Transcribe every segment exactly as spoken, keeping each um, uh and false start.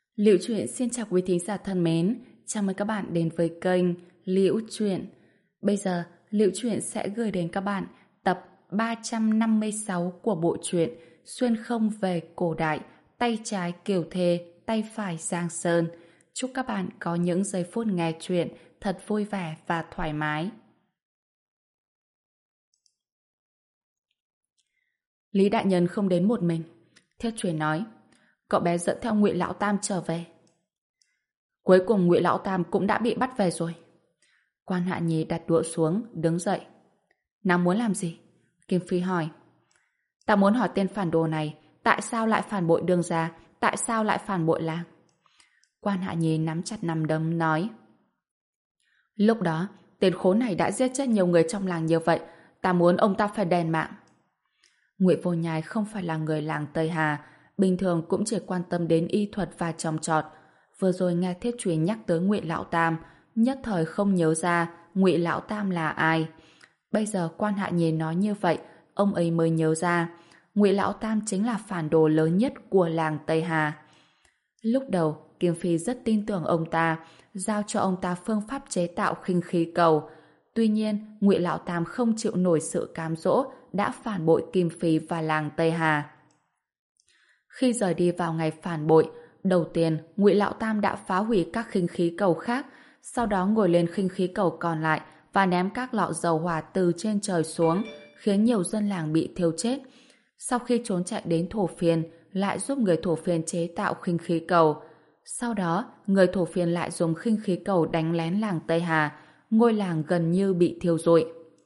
Liễu Chuyện xin chào quý thính giả thân mến, chào mừng các bạn đến với kênh Liễu Chuyện. Bây giờ, Liễu Chuyện sẽ gửi đến các bạn tập ba trăm năm mươi sáu của bộ truyện Xuyên không về cổ đại, tay trái Kiều Thê, tay phải Giang Sơn. Chúc các bạn có những giây phút nghe chuyện thật vui vẻ và thoải mái. Lý đại nhân không đến một mình. Thiết Truyền nói, cậu bé dẫn theo Ngụy Lão Tam trở về. Cuối cùng Ngụy Lão Tam cũng đã bị bắt về rồi. Quan Hạ Nhi đặt đũa xuống, đứng dậy. Nàng muốn làm gì? Kim Phi hỏi. Ta muốn hỏi tên phản đồ này, tại sao lại phản bội Đường gia, tại sao lại phản bội làng? Quan Hạ Nhi nắm chặt nắm đấm nói. Lúc đó, tên khốn này đã giết chết nhiều người trong làng như vậy, ta muốn ông ta phải đền mạng. Ngụy Vô Nhai không phải là người làng Tây Hà, bình thường cũng chỉ quan tâm đến y thuật và trồng trọt. Vừa rồi nghe Thiết Truyền nhắc tới Ngụy Lão Tam, nhất thời không nhớ ra Ngụy Lão Tam là ai. Bây giờ Quan Hạ Nhi nói như vậy, ông ấy mới nhớ ra Ngụy Lão Tam chính là phản đồ lớn nhất của làng Tây Hà. Lúc đầu, Kim Phi rất tin tưởng ông ta, giao cho ông ta phương pháp chế tạo khinh khí cầu. Tuy nhiên, Ngụy Lão Tam không chịu nổi sự cám dỗ, đã phản bội Kim Phi và làng Tây Hà. Khi rời đi vào ngày phản bội, đầu tiên Ngụy Lão Tam đã phá hủy các khinh khí cầu khác, sau đó ngồi lên khinh khí cầu còn lại và ném các lọ dầu hỏa từ trên trời xuống, khiến nhiều dân làng bị thiêu chết. Sau khi trốn chạy đến Thổ Phiên, lại giúp người Thổ Phiên chế tạo khinh khí cầu. Sau đó, người Thổ Phiên lại dùng khinh khí cầu đánh lén làng Tây Hà, ngôi làng gần như bị thiêu rụi.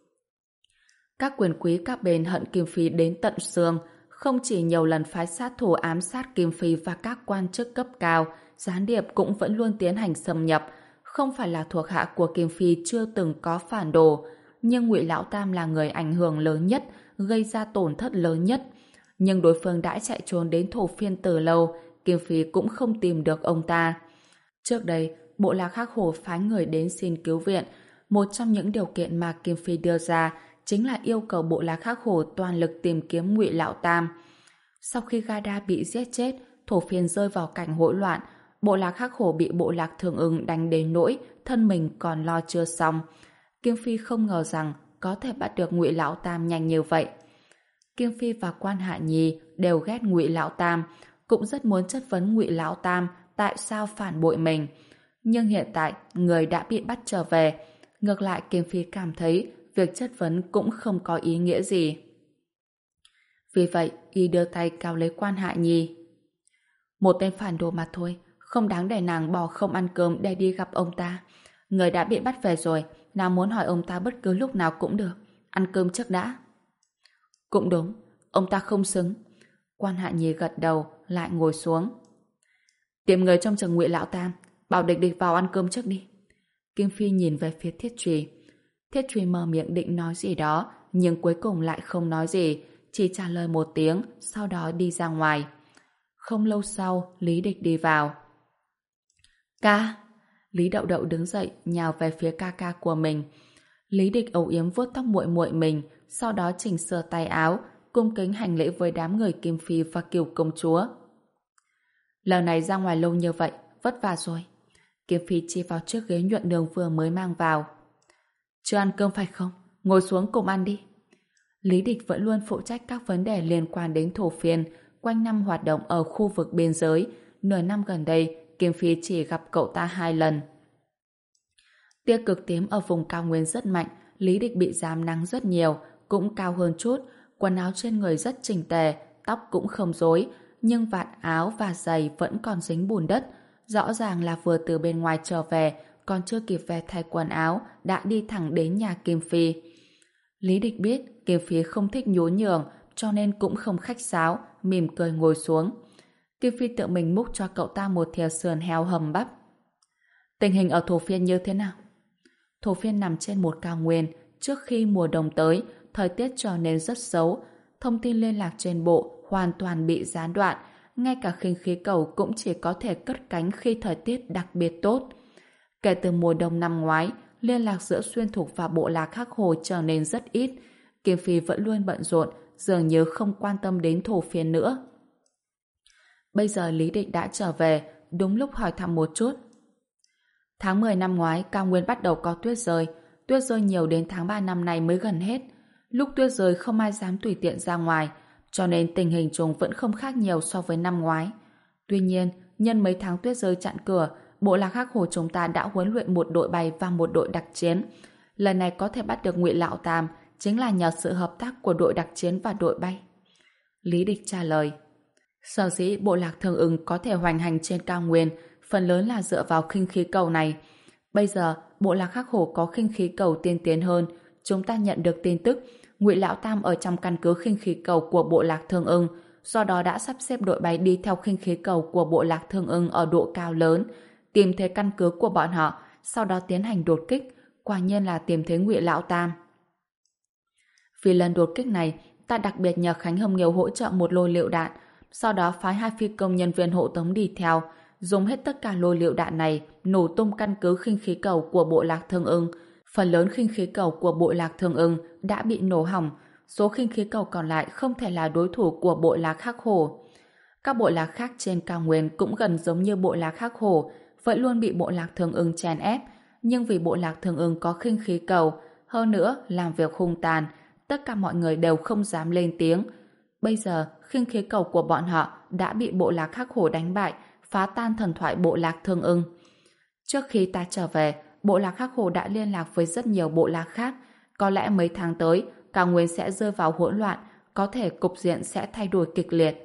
Các quyền quý các bên hận Kim Phi đến tận xương, không chỉ nhiều lần phái sát thủ ám sát Kim Phi và các quan chức cấp cao, gián điệp cũng vẫn luôn tiến hành xâm nhập. Không phải là thuộc hạ của Kim Phi chưa từng có phản đồ, nhưng Ngụy Lão Tam là người ảnh hưởng lớn nhất, gây ra tổn thất lớn nhất. Nhưng đối phương đã chạy trốn đến Thổ Phiên từ lâu, Kim Phi cũng không tìm được ông ta. Trước đây, Bộ Lạc Hắc Hổ phái người đến xin cứu viện. Một trong những điều kiện mà Kim Phi đưa ra chính là yêu cầu Bộ Lạc Hắc Hổ toàn lực tìm kiếm Ngụy Lão Tam. Sau khi Gada bị giết chết, Thổ Phiên rơi vào cảnh hỗn loạn. Bộ Lạc Hắc Hổ bị Bộ Lạc Thường Ưng đánh đến nỗi thân mình còn lo chưa xong. Kim Phi không ngờ rằng có thể bắt được Ngụy Lão Tam nhanh như vậy. Kim Phi và Quan Hạ Nhi đều ghét Ngụy Lão Tam, cũng rất muốn chất vấn Ngụy Lão Tam tại sao phản bội mình. Nhưng hiện tại người đã bị bắt trở về, ngược lại Kim Phi cảm thấy việc chất vấn cũng không có ý nghĩa gì. Vì vậy, y đưa tay cao lấy Quan Hạ Nhi. Một tên phản đồ mà thôi, không đáng để nàng bỏ không ăn cơm để đi gặp ông ta. Người đã bị bắt về rồi, nàng muốn hỏi ông ta bất cứ lúc nào cũng được. Ăn cơm trước đã. Cũng đúng, ông ta không xứng. Quan Hạ Nhi gật đầu, lại ngồi xuống. Tìm người trong trường Ngụy Lão Tam, bảo địch địch vào ăn cơm trước đi. Kim Phi nhìn về phía Thiết Trùy. Thiết Trùy mở miệng định nói gì đó, nhưng cuối cùng lại không nói gì, chỉ trả lời một tiếng, sau đó đi ra ngoài. Không lâu sau, Lý Địch đi vào. Ca! Lý Đậu Đậu đứng dậy, nhào về phía ca ca của mình. Lý Địch âu yếm vuốt tóc muội muội mình, sau đó chỉnh sửa tay áo, cung kính hành lễ với đám người Kim Phi và Kiều công chúa. Lần này ra ngoài lâu như vậy, vất vả rồi. Kim Phi chỉ vào chiếc ghế nhuận đường vừa mới mang vào. Chưa ăn cơm phải không? Ngồi xuống cùng ăn đi. Lý Địch vẫn luôn phụ trách các vấn đề liên quan đến Thổ Phiên, quanh năm hoạt động ở khu vực biên giới. Nửa năm gần đây, Kim Phi chỉ gặp cậu ta hai lần. Tia cực tím ở vùng cao nguyên rất mạnh, Lý Địch bị giám nắng rất nhiều, cũng cao hơn chút, quần áo trên người rất chỉnh tề, tóc cũng không rối, nhưng vạt áo và giày vẫn còn dính bùn đất. Rõ ràng là vừa từ bên ngoài trở về, còn chưa kịp về thay quần áo, đã đi thẳng đến nhà Kim Phi. Lý Địch biết Kim Phi không thích nhún nhường, cho nên cũng không khách sáo, mỉm cười ngồi xuống. Kim Phi tự mình múc cho cậu ta một thìa sườn heo hầm bắp. Tình hình ở Thổ Phiên như thế nào? Thổ Phiên nằm trên một cao nguyên, trước khi mùa đông tới, thời tiết trở nên rất xấu. Thông tin liên lạc trên bộ hoàn toàn bị gián đoạn, ngay cả khinh khí cầu cũng chỉ có thể cất cánh khi thời tiết đặc biệt tốt. Kể từ mùa đông năm ngoái, liên lạc giữa Xuyên Thục và Bộ Lạc Hắc Hồ trở nên rất ít. Kim Phi vẫn luôn bận rộn, dường như không quan tâm đến Thổ Phiên nữa. Bây giờ Lý Địch đã trở về, đúng lúc hỏi thăm một chút. Tháng mười năm ngoái, cao nguyên bắt đầu có tuyết rơi. Tuyết rơi nhiều đến tháng ba năm nay mới gần hết. Lúc tuyết rơi không ai dám tùy tiện ra ngoài, cho nên tình hình chung vẫn không khác nhiều so với năm ngoái. Tuy nhiên, nhân mấy tháng tuyết rơi chặn cửa, bộ lạc Hắc Hổ chúng ta đã huấn luyện một đội bay và một đội đặc chiến. Lần này có thể bắt được Ngụy Lão Tam chính là nhờ sự hợp tác của đội đặc chiến và đội bay. Lý Địch trả lời. Sở dĩ bộ lạc Thương Ưng có thể hoành hành trên cao nguyên phần lớn là dựa vào khinh khí cầu này. Bây giờ, bộ lạc Hắc Hổ có khinh khí cầu tiên tiến hơn. Chúng ta nhận được tin tức Ngụy Lão Tam ở trong căn cứ khinh khí cầu của bộ lạc Thương Ưng, do đó đã sắp xếp đội bay đi theo khinh khí cầu của bộ lạc Thương Ưng ở độ cao lớn, tìm thấy căn cứ của bọn họ, sau đó tiến hành đột kích. Quả nhiên là tìm thấy Ngụy Lão Tam. Vì lần đột kích này, ta đặc biệt nhờ Khánh Hồng Nghiêu hỗ trợ một lô lựu đạn, sau đó phái hai phi công nhân viên hộ tống đi theo, dùng hết tất cả lô lựu đạn này nổ tung căn cứ khinh khí cầu của bộ lạc Thương Ưng. Phần lớn khinh khí cầu của bộ lạc Thương Ưng đã bị nổ hỏng, số khinh khí cầu còn lại không thể là đối thủ của bộ lạc Hắc Hổ. Các bộ lạc khác trên cao nguyên cũng gần giống như bộ lạc Hắc Hổ, vẫn luôn bị bộ lạc Thương Ưng chèn ép, nhưng vì bộ lạc Thương Ưng có khinh khí cầu, hơn nữa làm việc hung tàn, tất cả mọi người đều không dám lên tiếng. Bây giờ, khinh khí cầu của bọn họ đã bị bộ lạc Hắc Hổ đánh bại, phá tan thần thoại bộ lạc Thương Ưng. Trước khi ta trở về, bộ lạc Hắc Hổ đã liên lạc với rất nhiều bộ lạc khác. Có lẽ mấy tháng tới, cao nguyên sẽ rơi vào hỗn loạn, có thể cục diện sẽ thay đổi kịch liệt.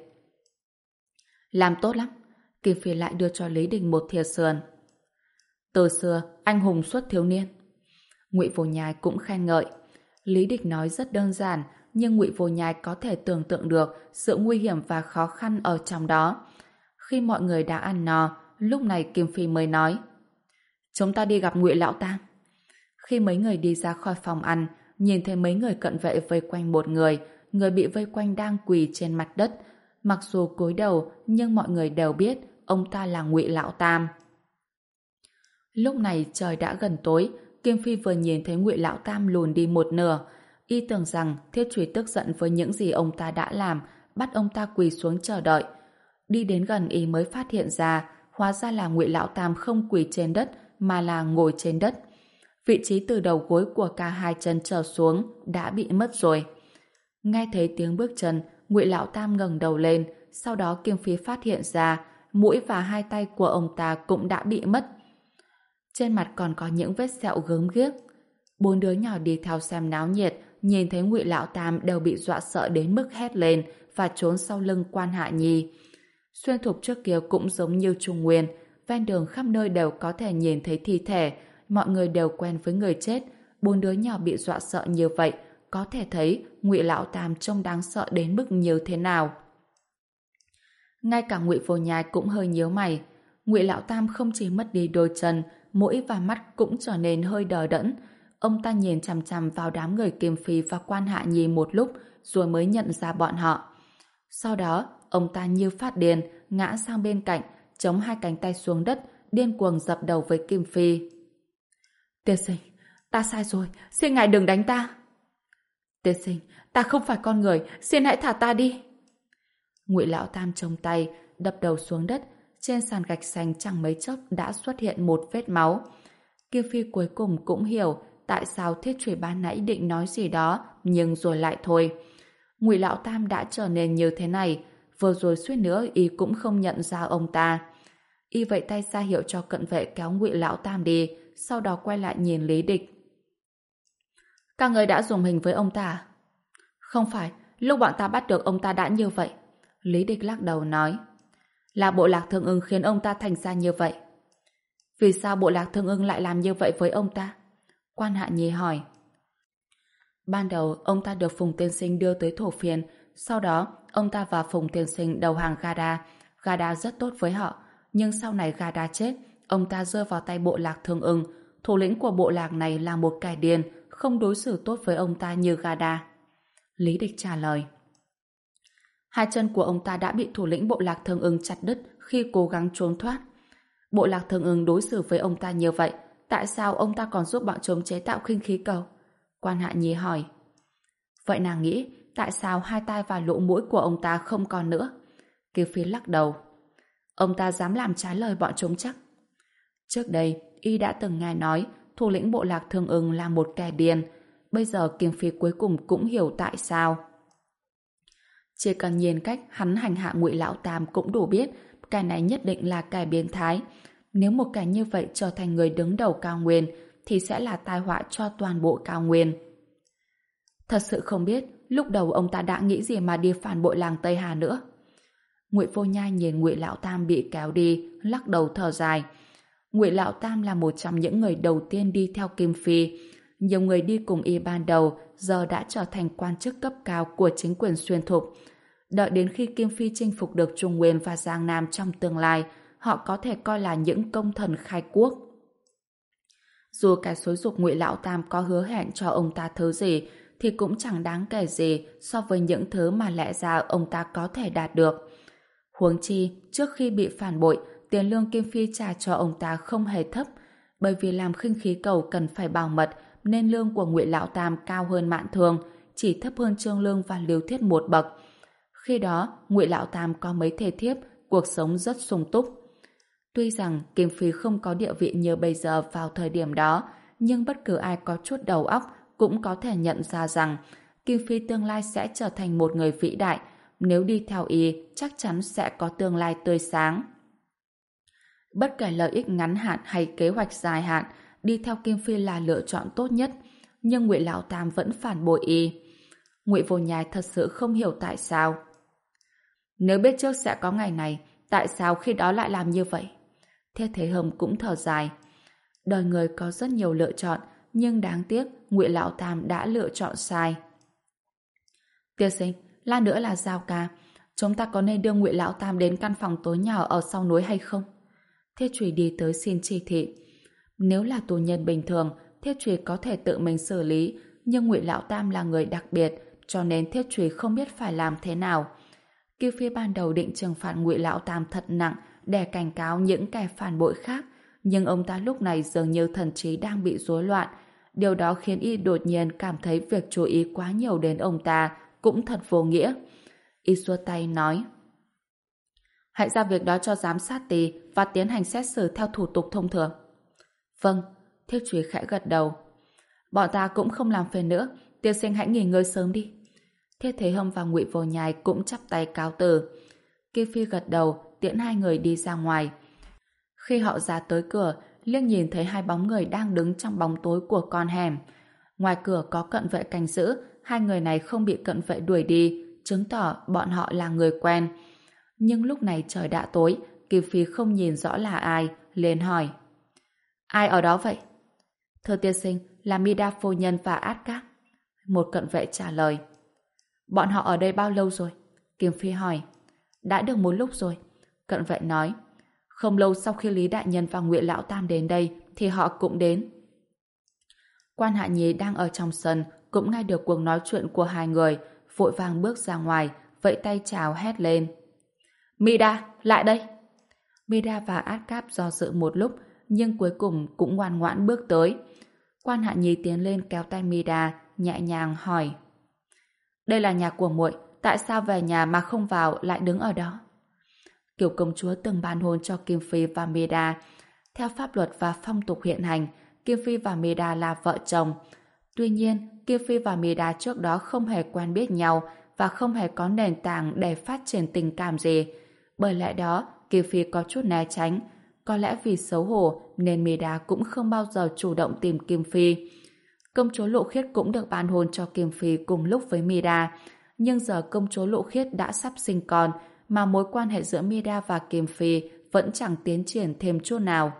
Làm tốt lắm. Kim Phi lại đưa cho Lý Đình một thìa sườn. Từ xưa, anh hùng xuất thiếu niên. Ngụy Vô Nhai cũng khen ngợi. Lý Địch nói rất đơn giản, nhưng Ngụy Vô Nhai có thể tưởng tượng được sự nguy hiểm và khó khăn ở trong đó. Khi mọi người đã ăn no, lúc này Kim Phi mới nói: chúng ta đi gặp Ngụy Lão Tam. Khi mấy người đi ra khỏi phòng ăn, nhìn thấy mấy người cận vệ vây quanh một người, người bị vây quanh đang quỳ trên mặt đất. Mặc dù cúi đầu, nhưng mọi người đều biết ông ta là Ngụy Lão Tam. Lúc này trời đã gần tối, Kim Phi vừa nhìn thấy Ngụy Lão Tam lùn đi một nửa, y tưởng rằng Thiết Trùy tức giận với những gì ông ta đã làm, bắt ông ta quỳ xuống chờ đợi. Đi đến gần y mới phát hiện ra, hóa ra là Ngụy Lão Tam không quỳ trên đất mà là ngồi trên đất. Vị trí từ đầu gối của cả hai chân trở xuống đã bị mất rồi. Nghe thấy tiếng bước chân, Ngụy Lão Tam ngẩng đầu lên, sau đó Kim Phi phát hiện ra mũi và hai tay của ông ta cũng đã bị mất. Trên mặt còn có những vết sẹo gớm ghiếc. Bốn đứa nhỏ đi theo xem náo nhiệt, nhìn thấy Ngụy Lão Tam đều bị dọa sợ đến mức hét lên và trốn sau lưng Quan Hạ Nhi. Xuyên Thục trước kia cũng giống như Trung Nguyên, ven đường khắp nơi đều có thể nhìn thấy thi thể, mọi người đều quen với người chết. Bốn đứa nhỏ bị dọa sợ như vậy, có thể thấy Ngụy Lão Tam trông đáng sợ đến mức như thế nào. Ngay cả Ngụy Vô Nhai cũng hơi nhíu mày. Ngụy Lão Tam không chỉ mất đi đôi chân, mũi và mắt cũng trở nên hơi đờ đẫn. Ông ta nhìn chằm chằm vào đám người Kim Phi và Quan Hạ Nhi một lúc, rồi mới nhận ra bọn họ. Sau đó, ông ta như phát điên, ngã sang bên cạnh, chống hai cánh tay xuống đất, điên cuồng dập đầu với Kim Phi. Tiên sinh, ta sai rồi, xin ngài đừng đánh ta. Tiên sinh, ta không phải con người, xin hãy thả ta đi. Ngụy Lão Tam chống tay, đập đầu xuống đất, trên sàn gạch xanh chẳng mấy chốc đã xuất hiện một vết máu. Kim Phi cuối cùng cũng hiểu tại sao Thiết Trùy ban nãy định nói gì đó, nhưng rồi lại thôi. Ngụy Lão Tam đã trở nên như thế này, vừa rồi suýt nữa y cũng không nhận ra ông ta. Y vẫy tay ra hiệu cho cận vệ kéo Ngụy Lão Tam đi, sau đó quay lại nhìn Lý Địch. Các người đã dùng hình với ông ta à? Không phải, lúc bọn ta bắt được ông ta đã như vậy. Lý Địch lắc đầu nói. Là bộ lạc Thương Ưng khiến ông ta thành ra như vậy. Vì sao bộ lạc Thương Ưng lại làm như vậy với ông ta? Quan Hạ Nhi hỏi. Ban đầu, ông ta được Phùng Tiên Sinh đưa tới thổ phiên, sau đó, ông ta và Phùng Tiên Sinh đầu hàng Gada. Gada rất tốt với họ, nhưng sau này Gada chết, ông ta rơi vào tay bộ lạc Thương Ưng. Thủ lĩnh của bộ lạc này là một kẻ điên, không đối xử tốt với ông ta như Gada. Lý Địch trả lời. Hai chân của ông ta đã bị thủ lĩnh bộ lạc Thương Ưng chặt đứt khi cố gắng trốn thoát. Bộ lạc Thương Ưng đối xử với ông ta như vậy, tại sao ông ta còn giúp bọn chúng chế tạo khinh khí cầu? Quan Hạ Nhi hỏi. Vậy nàng nghĩ tại sao hai tai và lỗ mũi của ông ta không còn nữa? Kiều Phi lắc đầu. Ông ta dám làm trái lời bọn chúng chắc? Trước đây, y đã từng nghe nói thủ lĩnh bộ lạc Thương Ưng là một kẻ điên. Bây giờ Kim Phi cuối cùng cũng hiểu tại sao. Chỉ cần nhìn cách hắn hành hạ Ngụy Lão Tam cũng đủ biết kẻ này nhất định là kẻ biến thái. Nếu một kẻ như vậy trở thành người đứng đầu cao nguyên thì sẽ là tai họa cho toàn bộ cao nguyên. Thật sự không biết lúc đầu ông ta đã nghĩ gì mà đi phản bội làng Tây Hà nữa. Ngụy Vô Nhai nhìn Ngụy Lão Tam bị kéo đi, lắc đầu thở dài. Ngụy Lão Tam là một trong những người đầu tiên đi theo Kim Phi. Nhiều người đi cùng y ban đầu giờ đã trở thành quan chức cấp cao của chính quyền xuyên thục. Đợi đến khi Kim Phi chinh phục được Trung Nguyên và Giang Nam trong tương lai, họ có thể coi là những công thần khai quốc. Dù cái xúi giục Ngụy Lão Tam có hứa hẹn cho ông ta thứ gì, thì cũng chẳng đáng kể gì so với những thứ mà lẽ ra ông ta có thể đạt được. Huống chi, trước khi bị phản bội, tiền lương Kim Phi trả cho ông ta không hề thấp, bởi vì làm khinh khí cầu cần phải bảo mật, nên lương của Ngụy Lão Tam cao hơn Mạn Thường, chỉ thấp hơn Trương Lương và Lưu Thiết một bậc. Khi đó, Ngụy Lão Tam có mấy thê thiếp, cuộc sống rất sung túc. Tuy rằng Kim Phi không có địa vị như bây giờ vào thời điểm đó, nhưng bất cứ ai có chút đầu óc cũng có thể nhận ra rằng Kim Phi tương lai sẽ trở thành một người vĩ đại. Nếu đi theo y, chắc chắn sẽ có tương lai tươi sáng. Bất kể lợi ích ngắn hạn hay kế hoạch dài hạn, đi theo Kim Phi là lựa chọn tốt nhất. Nhưng Ngụy Lão Tam vẫn phản bội y. Ngụy Vô Nhai thật sự không hiểu tại sao. Nếu biết trước sẽ có ngày này, tại sao khi đó lại làm như vậy? Thiết Thế Hồng cũng thở dài. Đời người có rất nhiều lựa chọn, nhưng đáng tiếc Ngụy Lão Tam đã lựa chọn sai. Tiên sinh, lát nữa là giao ca. Chúng ta có nên đưa Ngụy Lão Tam đến căn phòng tối nhỏ ở sau núi hay không? Thiết Trùy đi tới xin chỉ thị. Nếu là tù nhân bình thường, Thiết Trùy có thể tự mình xử lý, nhưng Ngụy Lão Tam là người đặc biệt, cho nên Thiết Trùy không biết phải làm thế nào. Kiêu Phi ban đầu định trừng phạt Ngụy Lão Tam thật nặng để cảnh cáo những kẻ phản bội khác, nhưng ông ta lúc này dường như thần trí đang bị rối loạn. Điều đó khiến y đột nhiên cảm thấy việc chú ý quá nhiều đến ông ta cũng thật vô nghĩa. Y xua tay nói: hãy giao việc đó cho giám sát ty và tiến hành xét xử theo thủ tục thông thường. Vâng, Thiết Trùy khẽ gật đầu. Bọn ta cũng không làm phiền nữa, tiên sinh hãy nghỉ ngơi sớm đi. Thiết Thế Hâm và Ngụy Vô Nhai cũng chắp tay cáo từ. Kim Phi gật đầu tiễn hai người đi ra ngoài. Khi họ ra tới cửa, liếc nhìn thấy hai bóng người đang đứng trong bóng tối của con hẻm. Ngoài cửa có cận vệ canh giữ, hai người này không bị cận vệ đuổi đi, chứng tỏ bọn họ là người quen. Nhưng lúc này trời đã tối, Kim Phi không nhìn rõ là ai, liền hỏi: ai ở đó vậy? Thưa tiên sinh, là Mida phu nhân và Át Các. Một cận vệ trả lời. Bọn họ ở đây bao lâu rồi? Kim Phi hỏi. Đã được một lúc rồi, cận vệ nói. Không lâu sau khi Lý Đại Nhân và Ngụy Lão Tam đến đây thì họ cũng đến. Quan Hạ Nhi đang ở trong sân cũng nghe được cuộc nói chuyện của hai người, vội vàng bước ra ngoài, vẫy tay chào hét lên: Mida, lại đây! Mida và Át Cáp do dự một lúc, nhưng cuối cùng cũng ngoan ngoãn bước tới. Quan Hạ Nhi tiến lên kéo tay Mida, nhẹ nhàng hỏi: đây là nhà của muội, tại sao về nhà mà không vào lại đứng ở đó? Kiều công chúa từng ban hôn cho Kim Phi và Mida. Theo pháp luật và phong tục hiện hành, Kim Phi và Mida là vợ chồng. Tuy nhiên, Kim Phi và Mida trước đó không hề quen biết nhau và không hề có nền tảng để phát triển tình cảm gì. Bởi lẽ đó, Kim Phi có chút né tránh. Có lẽ vì xấu hổ nên Mida cũng không bao giờ chủ động tìm Kim Phi. Công chúa Lộ Khiết cũng được ban hôn cho Kim Phi cùng lúc với Mida. Nhưng giờ công chúa Lộ Khiết đã sắp sinh con, mà mối quan hệ giữa Mida và Kim Phi vẫn chẳng tiến triển thêm chút nào.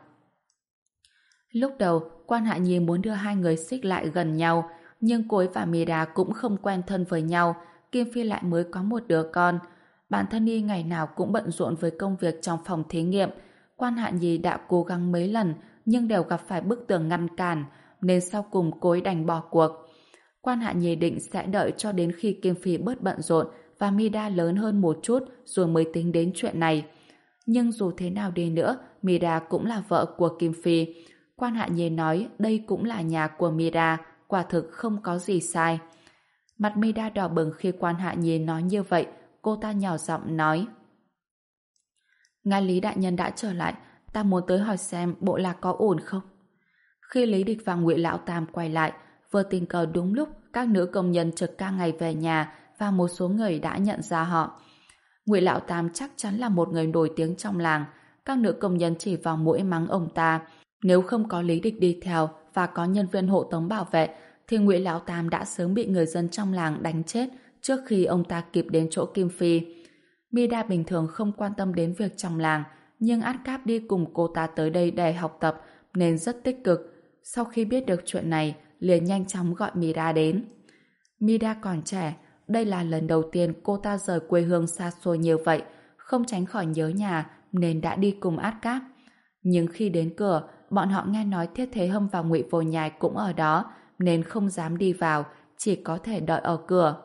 Lúc đầu, Quan Hạ Nhi muốn đưa hai người xích lại gần nhau, nhưng cô ấy và Mida cũng không quen thân với nhau. Kim Phi lại mới có một đứa con. Bản thân y ngày nào cũng bận rộn với công việc trong phòng thí nghiệm. Quan Hạ Nhi đã cố gắng mấy lần, nhưng đều gặp phải bức tường ngăn cản, nên sau cùng cô ấy đành bỏ cuộc. Quan Hạ Nhi định sẽ đợi cho đến khi Kim Phi bớt bận rộn và Mida lớn hơn một chút rồi mới tính đến chuyện này. Nhưng dù thế nào đi nữa, Mida cũng là vợ của Kim Phi. Quan Hạ Nhi nói đây cũng là nhà của Mida, quả thực không có gì sai. Mặt Mida đỏ bừng khi Quan Hạ Nhi nói như vậy, cô ta nhỏ giọng nói: Ngài Lý đại nhân đã trở lại, ta muốn tới hỏi xem bộ lạc có ổn không. Khi Lý Địch và Ngụy Lão Tam quay lại, vừa tình cờ đúng lúc các nữ công nhân trực ca ngày về nhà và một số người đã nhận ra họ. Ngụy Lão Tam chắc chắn là một người nổi tiếng trong làng. Các nữ công nhân chỉ vào mũi mắng ông ta. Nếu không có Lý Địch đi theo và có nhân viên hộ tống bảo vệ, thì Ngụy Lão Tam đã sớm bị người dân trong làng đánh chết trước khi ông ta kịp đến chỗ Kim Phi. Mida bình thường không quan tâm đến việc trong làng, nhưng Át Cáp đi cùng cô ta tới đây để học tập nên rất tích cực. Sau khi biết được chuyện này, liền nhanh chóng gọi Mida đến. Mida còn trẻ, đây là lần đầu tiên cô ta rời quê hương xa xôi như vậy, không tránh khỏi nhớ nhà nên đã đi cùng Át Cáp. Nhưng khi đến cửa, bọn họ nghe nói Thiết Thế Hâm và Ngụy Vô Nhai cũng ở đó nên không dám đi vào, chỉ có thể đợi ở cửa.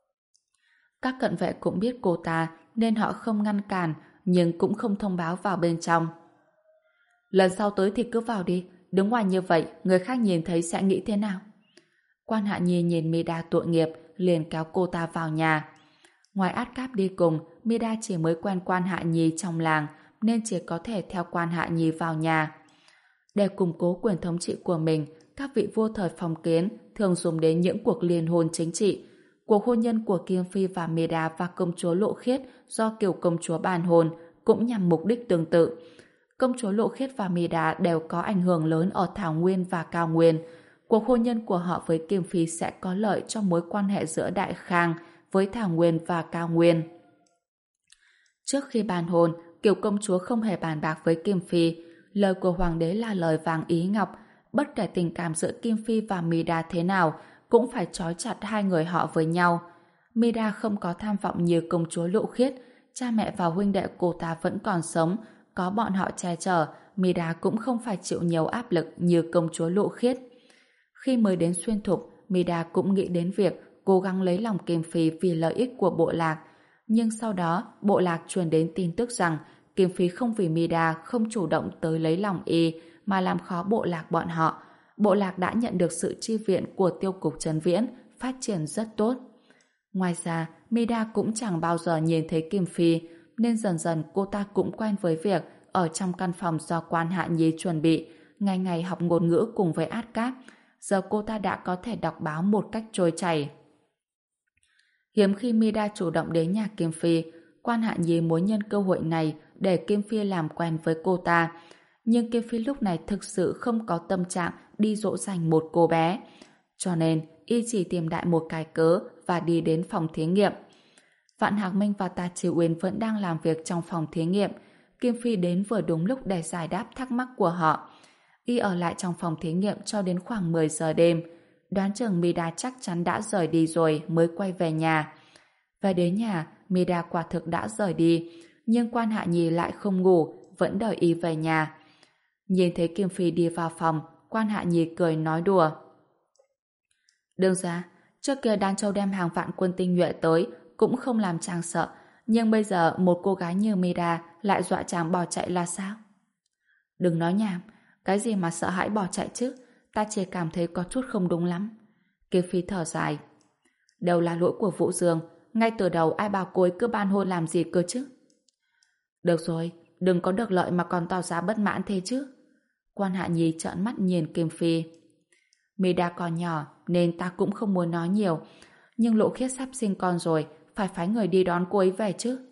Các cận vệ cũng biết cô ta nên họ không ngăn cản, nhưng cũng không thông báo vào bên trong. Lần sau tới thì cứ vào đi, đứng ngoài như vậy người khác nhìn thấy sẽ nghĩ thế nào? Quan Hạ Nhi nhìn Mida tội nghiệp, liền kéo cô ta vào nhà. Ngoài Át Cáp đi cùng, Mida chỉ mới quen Quan Hạ Nhi trong làng nên chỉ có thể theo Quan Hạ Nhi vào nhà. Để củng cố quyền thống trị của mình, các vị vua thời phong kiến thường dùng đến những cuộc liên hôn chính trị. Cuộc hôn nhân của Kim Phi và Mida và công chúa Lộ Khiết do Kiều công chúa bàn hôn cũng nhằm mục đích tương tự. Công chúa Lộ Khiết và Mida đều có ảnh hưởng lớn ở Thảo Nguyên và Cao Nguyên. Cuộc hôn nhân của họ với Kim Phi sẽ có lợi cho mối quan hệ giữa Đại Khang với Thảo Nguyên và Cao Nguyên. Trước khi bàn hôn, Kiều công chúa không hề bàn bạc với Kim Phi. Lời của hoàng đế là lời vàng ý ngọc, bất kể tình cảm giữa Kim Phi và Mida thế nào, cũng phải trói chặt hai người họ với nhau. Mida không có tham vọng như công chúa Lộ Khiết, cha mẹ và huynh đệ cô ta vẫn còn sống, có bọn họ che chở, Mida cũng không phải chịu nhiều áp lực như công chúa Lộ Khiết. Khi mới đến Xuyên Thục, Mida cũng nghĩ đến việc cố gắng lấy lòng Kim Phi vì lợi ích của bộ lạc. Nhưng sau đó, bộ lạc truyền đến tin tức rằng Kim Phi không vì Mida không chủ động tới lấy lòng y mà làm khó bộ lạc bọn họ. Bộ lạc đã nhận được sự chi viện của tiêu cục Trấn Viễn, phát triển rất tốt. Ngoài ra, Mida cũng chẳng bao giờ nhìn thấy Kim Phi, nên dần dần cô ta cũng quen với việc ở trong căn phòng do Quan Hạ Nhi chuẩn bị, ngày ngày học ngôn ngữ cùng với Át Cáp. Giờ cô ta đã có thể đọc báo một cách trôi chảy. Hiếm khi Mida chủ động đến nhà Kim Phi, Quan Hạ Nhi muốn nhân cơ hội này để Kim Phi làm quen với cô ta. Nhưng Kim Phi lúc này thực sự không có tâm trạng đi dỗ dành một cô bé. Cho nên, y chỉ tìm đại một cái cớ và đi đến phòng thí nghiệm. Vạn Hạc Minh và Tà Chiêu Uyên vẫn đang làm việc trong phòng thí nghiệm. Kim Phi đến vừa đúng lúc để giải đáp thắc mắc của họ. Y ở lại trong phòng thí nghiệm cho đến khoảng mười giờ đêm. Đoán chừng Mida chắc chắn đã rời đi rồi mới quay về nhà. Về đến nhà, Mida quả thực đã rời đi, nhưng Quan Hạ Nhi lại không ngủ, vẫn đợi y về nhà. Nhìn thấy Kim Phi đi vào phòng, Quan Hạ Nhi cười nói đùa. Đương ra, trước kia Đan Châu đem hàng vạn quân tinh nhuệ tới cũng không làm chàng sợ, nhưng bây giờ một cô gái như Mida lại dọa chàng bỏ chạy là sao? Đừng nói nhảm, cái gì mà sợ hãi bỏ chạy chứ, ta chỉ cảm thấy có chút không đúng lắm. Kim Phi thở dài. Đều là lỗi của Vũ Dương, ngay từ đầu ai bảo cô ấy cứ ban hôn làm gì cơ chứ? Được rồi, đừng có được lợi mà còn tỏ ra bất mãn thế chứ. Quan Hạ Nhi trợn mắt nhìn Kim Phi. Mida còn nhỏ nên ta cũng không muốn nói nhiều, nhưng Lộ Khiết sắp sinh con rồi, phải phái người đi đón cô ấy về chứ.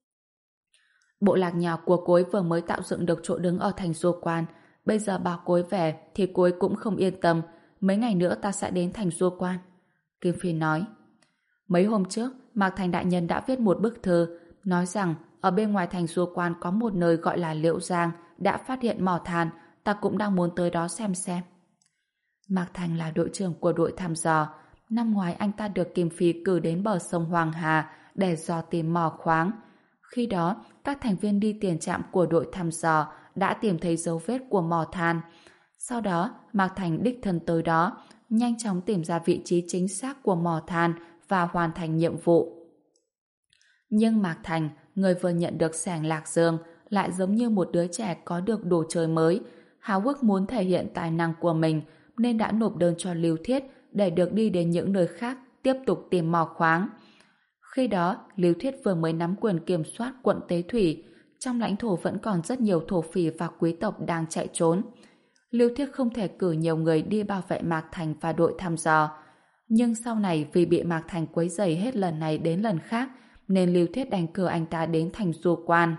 Bộ lạc nhỏ của cô ấy vừa mới tạo dựng được chỗ đứng ở thành Du Quan, bây giờ bảo cô ấy về thì cô ấy cũng không yên tâm. Mấy ngày nữa ta sẽ đến thành Du Quan. Kim Phi nói. Mấy hôm trước, Mạc Thành đại nhân đã viết một bức thư, nói rằng ở bên ngoài thành Du Quan có một nơi gọi là Liễu Giang đã phát hiện mỏ than, ta cũng đang muốn tới đó xem xem. Mạc Thành là đội trưởng của đội thăm dò. Năm ngoái anh ta được Kim Phi cử đến bờ sông Hoàng Hà để dò tìm mỏ khoáng. Khi đó, các thành viên đi tiền trạm của đội thăm dò đã tìm thấy dấu vết của mỏ than. Sau đó, Mạc Thành đích thân tới đó, nhanh chóng tìm ra vị trí chính xác của mỏ than và hoàn thành nhiệm vụ. Nhưng Mạc Thành, người vừa nhận được xẻng Lạc Dương, lại giống như một đứa trẻ có được đồ chơi mới, háo hức muốn thể hiện tài năng của mình, nên đã nộp đơn cho Lưu Thiết để được đi đến những nơi khác tiếp tục tìm mỏ khoáng. Khi đó, Lưu Thiết vừa mới nắm quyền kiểm soát quận Tế Thủy, Trong lãnh thổ vẫn còn rất nhiều thổ phỉ và quý tộc đang chạy trốn. Lưu Thiết không thể cử nhiều người đi bảo vệ Mạc Thành và đội thăm dò. Nhưng sau này vì bị Mạc Thành quấy rầy hết lần này đến lần khác, nên Lưu Thiết đành cử anh ta đến thành Du Quan.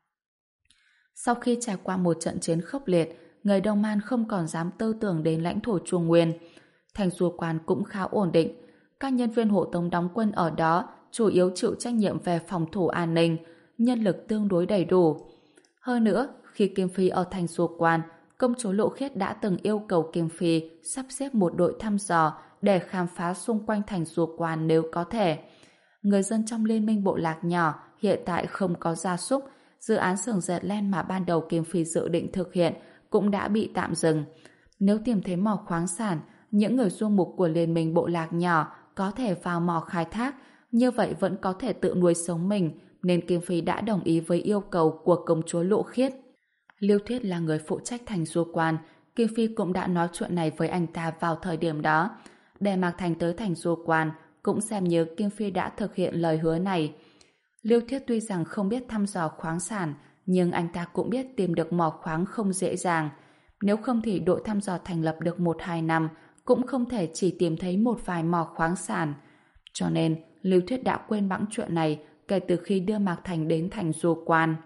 Sau khi trải qua một trận chiến khốc liệt, người Đông Man không còn dám tư tưởng đến lãnh thổ Trung Nguyên. Thành Du Quan cũng khá ổn định. Các nhân viên hộ tống đóng quân ở đó chủ yếu chịu trách nhiệm về phòng thủ an ninh, nhân lực tương đối đầy đủ. Hơn nữa, khi Kim Phi ở thành Du Quan, công chúa Lộ Khiết đã từng yêu cầu Kim Phi sắp xếp một đội thăm dò để khám phá xung quanh thành Du Quan nếu có thể. Người dân trong liên minh bộ lạc nhỏ hiện tại không có gia súc, dự án xưởng dệt len mà ban đầu Kim Phi dự định thực hiện cũng đã bị tạm dừng. Nếu tìm thấy mỏ khoáng sản, những người du mục của liên minh bộ lạc nhỏ có thể vào mỏ khai thác, như vậy vẫn có thể tự nuôi sống mình, nên Kim Phi đã đồng ý với yêu cầu của công chúa Lộ Khiết. Lưu Thiết là người phụ trách thành Du Quan, Kim Phi cũng đã nói chuyện này với anh ta vào thời điểm đó. Để Mạc Thành tới thành Du Quan, cũng xem như Kim Phi đã thực hiện lời hứa này. Lưu Thiết tuy rằng không biết thăm dò khoáng sản, nhưng anh ta cũng biết tìm được mỏ khoáng không dễ dàng. Nếu không thì đội thăm dò thành lập được một hai năm, cũng không thể chỉ tìm thấy một vài mỏ khoáng sản. Cho nên, Lưu Thiết đã quên bẵng chuyện này kể từ khi đưa Mạc Thành đến thành Du Quan.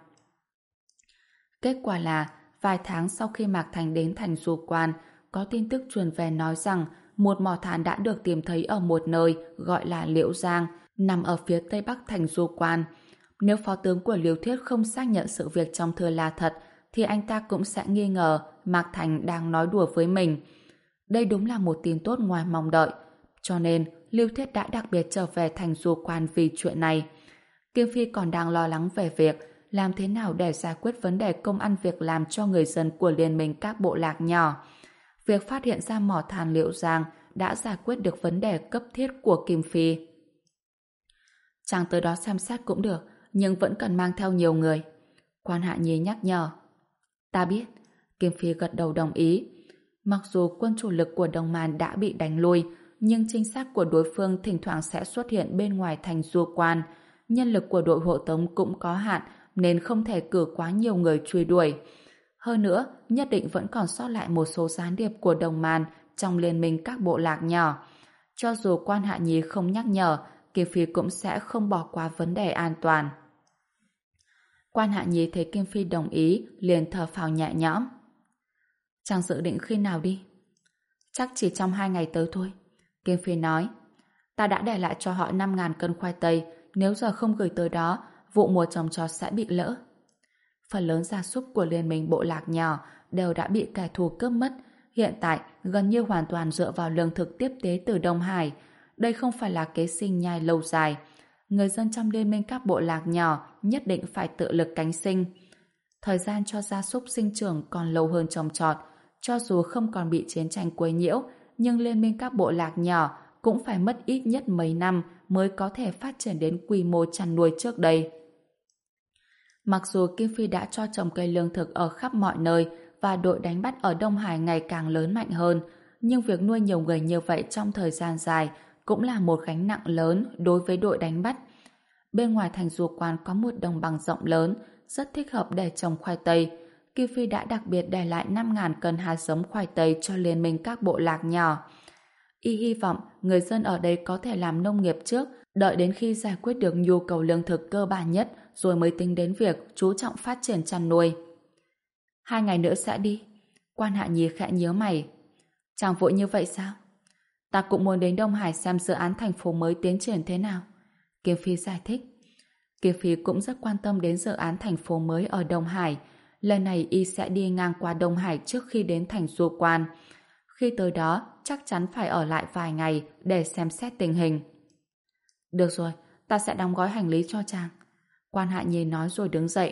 Kết quả là, vài tháng sau khi Mạc Thành đến thành Du Quan, có tin tức truyền về nói rằng một mỏ than đã được tìm thấy ở một nơi gọi là Liễu Giang, nằm ở phía tây bắc thành Du Quan. Nếu phó tướng của Lưu Thiết không xác nhận sự việc trong thư là thật, thì anh ta cũng sẽ nghi ngờ Mạc Thành đang nói đùa với mình. Đây đúng là một tin tốt ngoài mong đợi. Cho nên, Lưu Thiết đã đặc biệt trở về thành Du Quan vì chuyện này. Kim Phi còn đang lo lắng về việc làm thế nào để giải quyết vấn đề công ăn việc làm cho người dân của liên minh các bộ lạc nhỏ. Việc phát hiện ra mỏ than Liễu Giang đã giải quyết được vấn đề cấp thiết của Kim Phi. Chàng tới đó xem xét cũng được, nhưng vẫn cần mang theo nhiều người. Quan Hạ Nhi nhắc nhở. Ta biết. Kim Phi gật đầu đồng ý. Mặc dù quân chủ lực của Đông Man đã bị đánh lui, nhưng trinh sát của đối phương thỉnh thoảng sẽ xuất hiện bên ngoài thành Du Quan. Nhân lực của đội hộ tống cũng có hạn, nên không thể cử quá nhiều người truy đuổi. Hơn nữa, nhất định vẫn còn sót lại một số gián điệp của Đông Man trong liên minh các bộ lạc nhỏ. Cho dù Quan Hạ Nhi không nhắc nhở, Kim Phi cũng sẽ không bỏ qua vấn đề an toàn. Quan Hạ Nhi thấy Kim Phi đồng ý, liền thở phào nhẹ nhõm. Chàng dự định khi nào đi? Chắc chỉ trong hai ngày tới thôi. Kim Phi nói. Ta đã để lại cho họ năm ngàn cân khoai tây, nếu giờ không gửi tới đó, vụ mùa trồng trọt sẽ bị lỡ. Phần lớn gia súc của liên minh bộ lạc nhỏ đều đã bị kẻ thù cướp mất, hiện tại gần như hoàn toàn dựa vào lương thực tiếp tế từ Đông Hải. Đây không phải là kế sinh nhai lâu dài. Người dân trong liên minh các bộ lạc nhỏ nhất định phải tự lực cánh sinh. Thời gian cho gia súc sinh trưởng còn lâu hơn trồng trọt. Cho dù không còn bị chiến tranh quấy nhiễu, nhưng liên minh các bộ lạc nhỏ cũng phải mất ít nhất mấy năm mới có thể phát triển đến quy mô chăn nuôi trước đây. Mặc dù Kim Phi đã cho trồng cây lương thực ở khắp mọi nơi và đội đánh bắt ở Đông Hải ngày càng lớn mạnh hơn, nhưng việc nuôi nhiều người như vậy trong thời gian dài cũng là một gánh nặng lớn đối với đội đánh bắt. Bên ngoài thành Du Quan có một đồng bằng rộng lớn, rất thích hợp để trồng khoai tây. Kim Phi đã đặc biệt để lại năm ngàn cân hạt giống khoai tây cho liên minh các bộ lạc nhỏ. Y hy vọng người dân ở đây có thể làm nông nghiệp trước, đợi đến khi giải quyết được nhu cầu lương thực cơ bản nhất rồi mới tính đến việc chú trọng phát triển chăn nuôi. Hai ngày nữa sẽ đi. Quan Hạ Nhi khẽ nhíu mày. Chàng vội như vậy sao? Ta cũng muốn đến Đông Hải xem dự án thành phố mới tiến triển thế nào. Kim Phi giải thích. Kim Phi cũng rất quan tâm đến dự án thành phố mới ở Đông Hải. Lần này y sẽ đi ngang qua Đông Hải trước khi đến thành Du Quan. Khi tới đó, chắc chắn phải ở lại vài ngày để xem xét tình hình. Được rồi, ta sẽ đóng gói hành lý cho chàng. Quan Hạ Nhi nói rồi đứng dậy.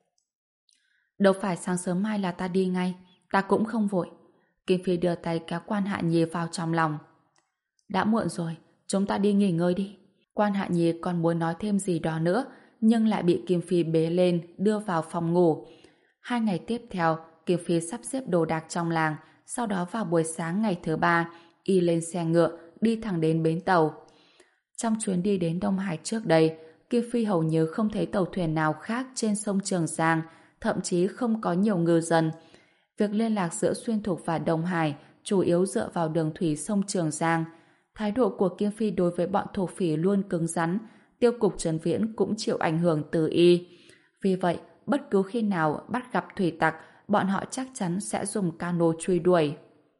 Đâu phải sáng sớm mai là ta đi ngay, ta cũng không vội. Kim Phi đưa tay kéo Quan Hạ Nhi vào trong lòng. Đã muộn rồi, chúng ta đi nghỉ ngơi đi. Quan Hạ Nhi còn muốn nói thêm gì đó nữa, nhưng lại bị Kim Phi bế lên, đưa vào phòng ngủ. Hai ngày tiếp theo, Kim Phi sắp xếp đồ đạc trong làng, sau đó vào buổi sáng ngày thứ ba, y lên xe ngựa, đi thẳng đến bến tàu. Trong chuyến đi đến Đông Hải trước đây, Kim Phi hầu như không thấy tàu thuyền nào khác trên sông Trường Giang, thậm chí không có nhiều ngư dân. Việc liên lạc giữa Xuyên Thục và Đông Hải chủ yếu dựa vào đường thủy sông Trường Giang. Thái độ của Kim Phi đối với bọn thổ phỉ luôn cứng rắn, tiêu cục Trấn Viễn cũng chịu ảnh hưởng từ y. Vì vậy, bất cứ khi nào bắt gặp thủy tặc, bọn họ chắc chắn sẽ dùng cano truy đuổi.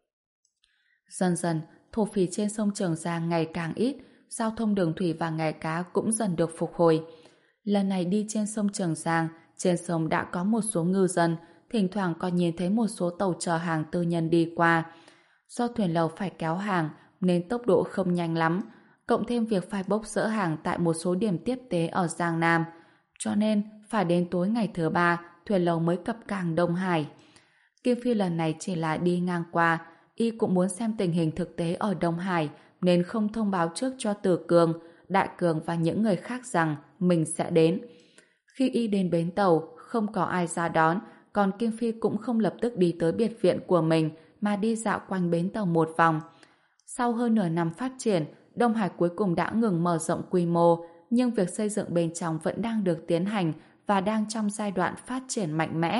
Dần dần, thổ phỉ trên sông Trường Giang ngày càng ít, giao thông đường thủy và nghề cá cũng dần được phục hồi. Lần này đi trên sông Trường Giang, trên sông đã có một số ngư dân, thỉnh thoảng còn nhìn thấy một số tàu chở hàng tư nhân đi qua. Do thuyền lầu phải kéo hàng nên tốc độ không nhanh lắm, cộng thêm việc phải bốc dỡ hàng tại một số điểm tiếp tế ở Giang Nam, cho nên phải đến tối ngày thứ ba thuyền lầu mới cập cảng Đông Hải. Kim Phi lần này chỉ là đi ngang qua, y cũng muốn xem tình hình thực tế ở Đông Hải nên không thông báo trước cho Từ Cường, Đại Cường và những người khác rằng mình sẽ đến. Khi y đến bến tàu, không có ai ra đón, còn Kim Phi cũng không lập tức đi tới biệt viện của mình mà đi dạo quanh bến tàu một vòng. Sau hơn nửa năm phát triển, Đông Hải cuối cùng đã ngừng mở rộng quy mô, nhưng việc xây dựng bên trong vẫn đang được tiến hành và đang trong giai đoạn phát triển mạnh mẽ.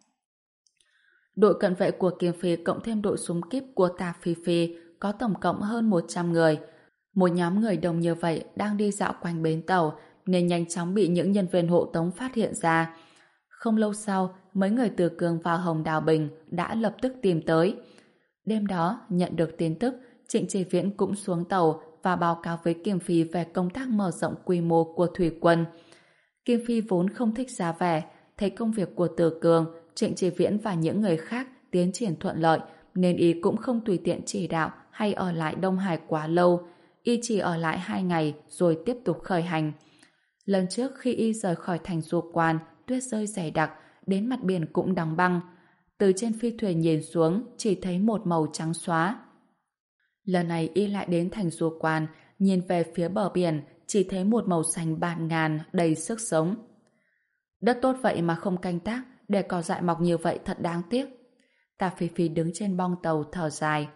Đội cận vệ của Kim Phi cộng thêm đội súng kíp của Tà Phi Phi có tổng cộng hơn một trăm người. Một nhóm người đông như vậy đang đi dạo quanh bến tàu nên nhanh chóng bị những nhân viên hộ tống phát hiện ra. Không lâu sau, mấy người Từ Cường và Hồng Đào Bình đã lập tức tìm tới. Đêm đó, nhận được tin tức, Trịnh Chỉ Viễn cũng xuống tàu và báo cáo với Kim Phi về công tác mở rộng quy mô của thủy quân. Kim Phi vốn không thích giá vẻ, thấy công việc của Từ Cường, Trịnh Chỉ Viễn và những người khác tiến triển thuận lợi nên y cũng không tùy tiện chỉ đạo hay ở lại Đông Hải quá lâu. Y chỉ ở lại hai ngày rồi tiếp tục khởi hành. Lần trước khi y rời khỏi thành Du Quan, tuyết rơi dày đặc, đến mặt biển cũng đóng băng. Từ trên phi thuyền nhìn xuống chỉ thấy một màu trắng xóa. Lần này y lại đến thành Du Quan, nhìn về phía bờ biển chỉ thấy một màu xanh bạt ngàn đầy sức sống. Đất tốt vậy mà không canh tác, để cỏ dại mọc như vậy thật đáng tiếc. Tà Phi Phi đứng trên bong tàu thở dài.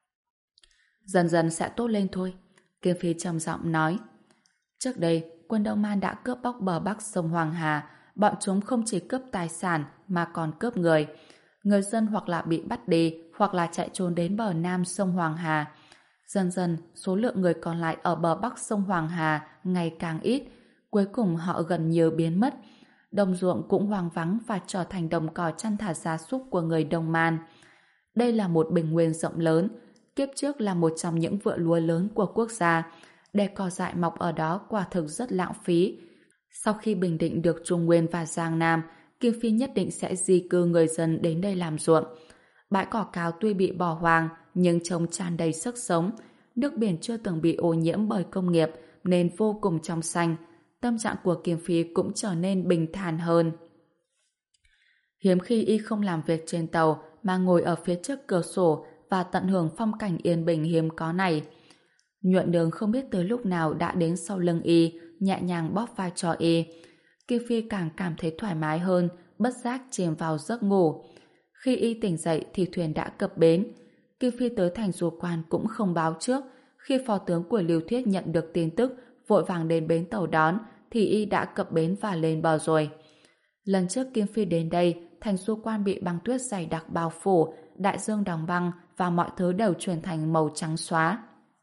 Dần dần sẽ tốt lên thôi, Kim Phi trầm giọng nói. Trước đây, quân Đông Man đã cướp bóc bờ bắc sông Hoàng Hà, bọn chúng không chỉ cướp tài sản mà còn cướp người. Người dân hoặc là bị bắt đi, hoặc là chạy trốn đến bờ nam sông Hoàng Hà. Dần dần, số lượng người còn lại ở bờ bắc sông Hoàng Hà ngày càng ít, cuối cùng họ gần như biến mất. Đồng ruộng cũng hoang vắng và trở thành đồng cỏ chăn thả gia súc của người Đông Man. Đây là một bình nguyên rộng lớn, kiếp trước là một trong những vựa lúa lớn của quốc gia. Để cỏ dại mọc ở đó quả thực rất lãng phí. Sau khi bình định được Trung Nguyên và Giang Nam, Kim Phi nhất định sẽ di cư người dân đến đây làm ruộng. Bãi cỏ cao tuy bị bỏ hoang, nhưng trông tràn đầy sức sống. Nước biển chưa từng bị ô nhiễm bởi công nghiệp nên vô cùng trong xanh. Tâm trạng của Kim Phi cũng trở nên bình thản hơn. Hiếm khi y không làm việc trên tàu mà ngồi ở phía trước cửa sổ và tận hưởng phong cảnh yên bình hiếm có này. Nhuận Đường không biết từ lúc nào đã đến sau lưng y, nhẹ nhàng bóp vai cho y. Kim Phi càng cảm thấy thoải mái hơn, bất giác chìm vào giấc ngủ. Khi y tỉnh dậy thì thuyền đã cập bến. Kim Phi tới thành Du Quan cũng không báo trước. Khi phó tướng của Lưu Thiết nhận được tin tức, vội vàng đến bến tàu đón, thì y đã cập bến và lên bờ rồi. Lần trước Kim Phi đến đây, thành Du Quan bị băng tuyết dày đặc bao phủ, đại dương đóng băng và mọi thứ đều chuyển thành màu trắng xóa.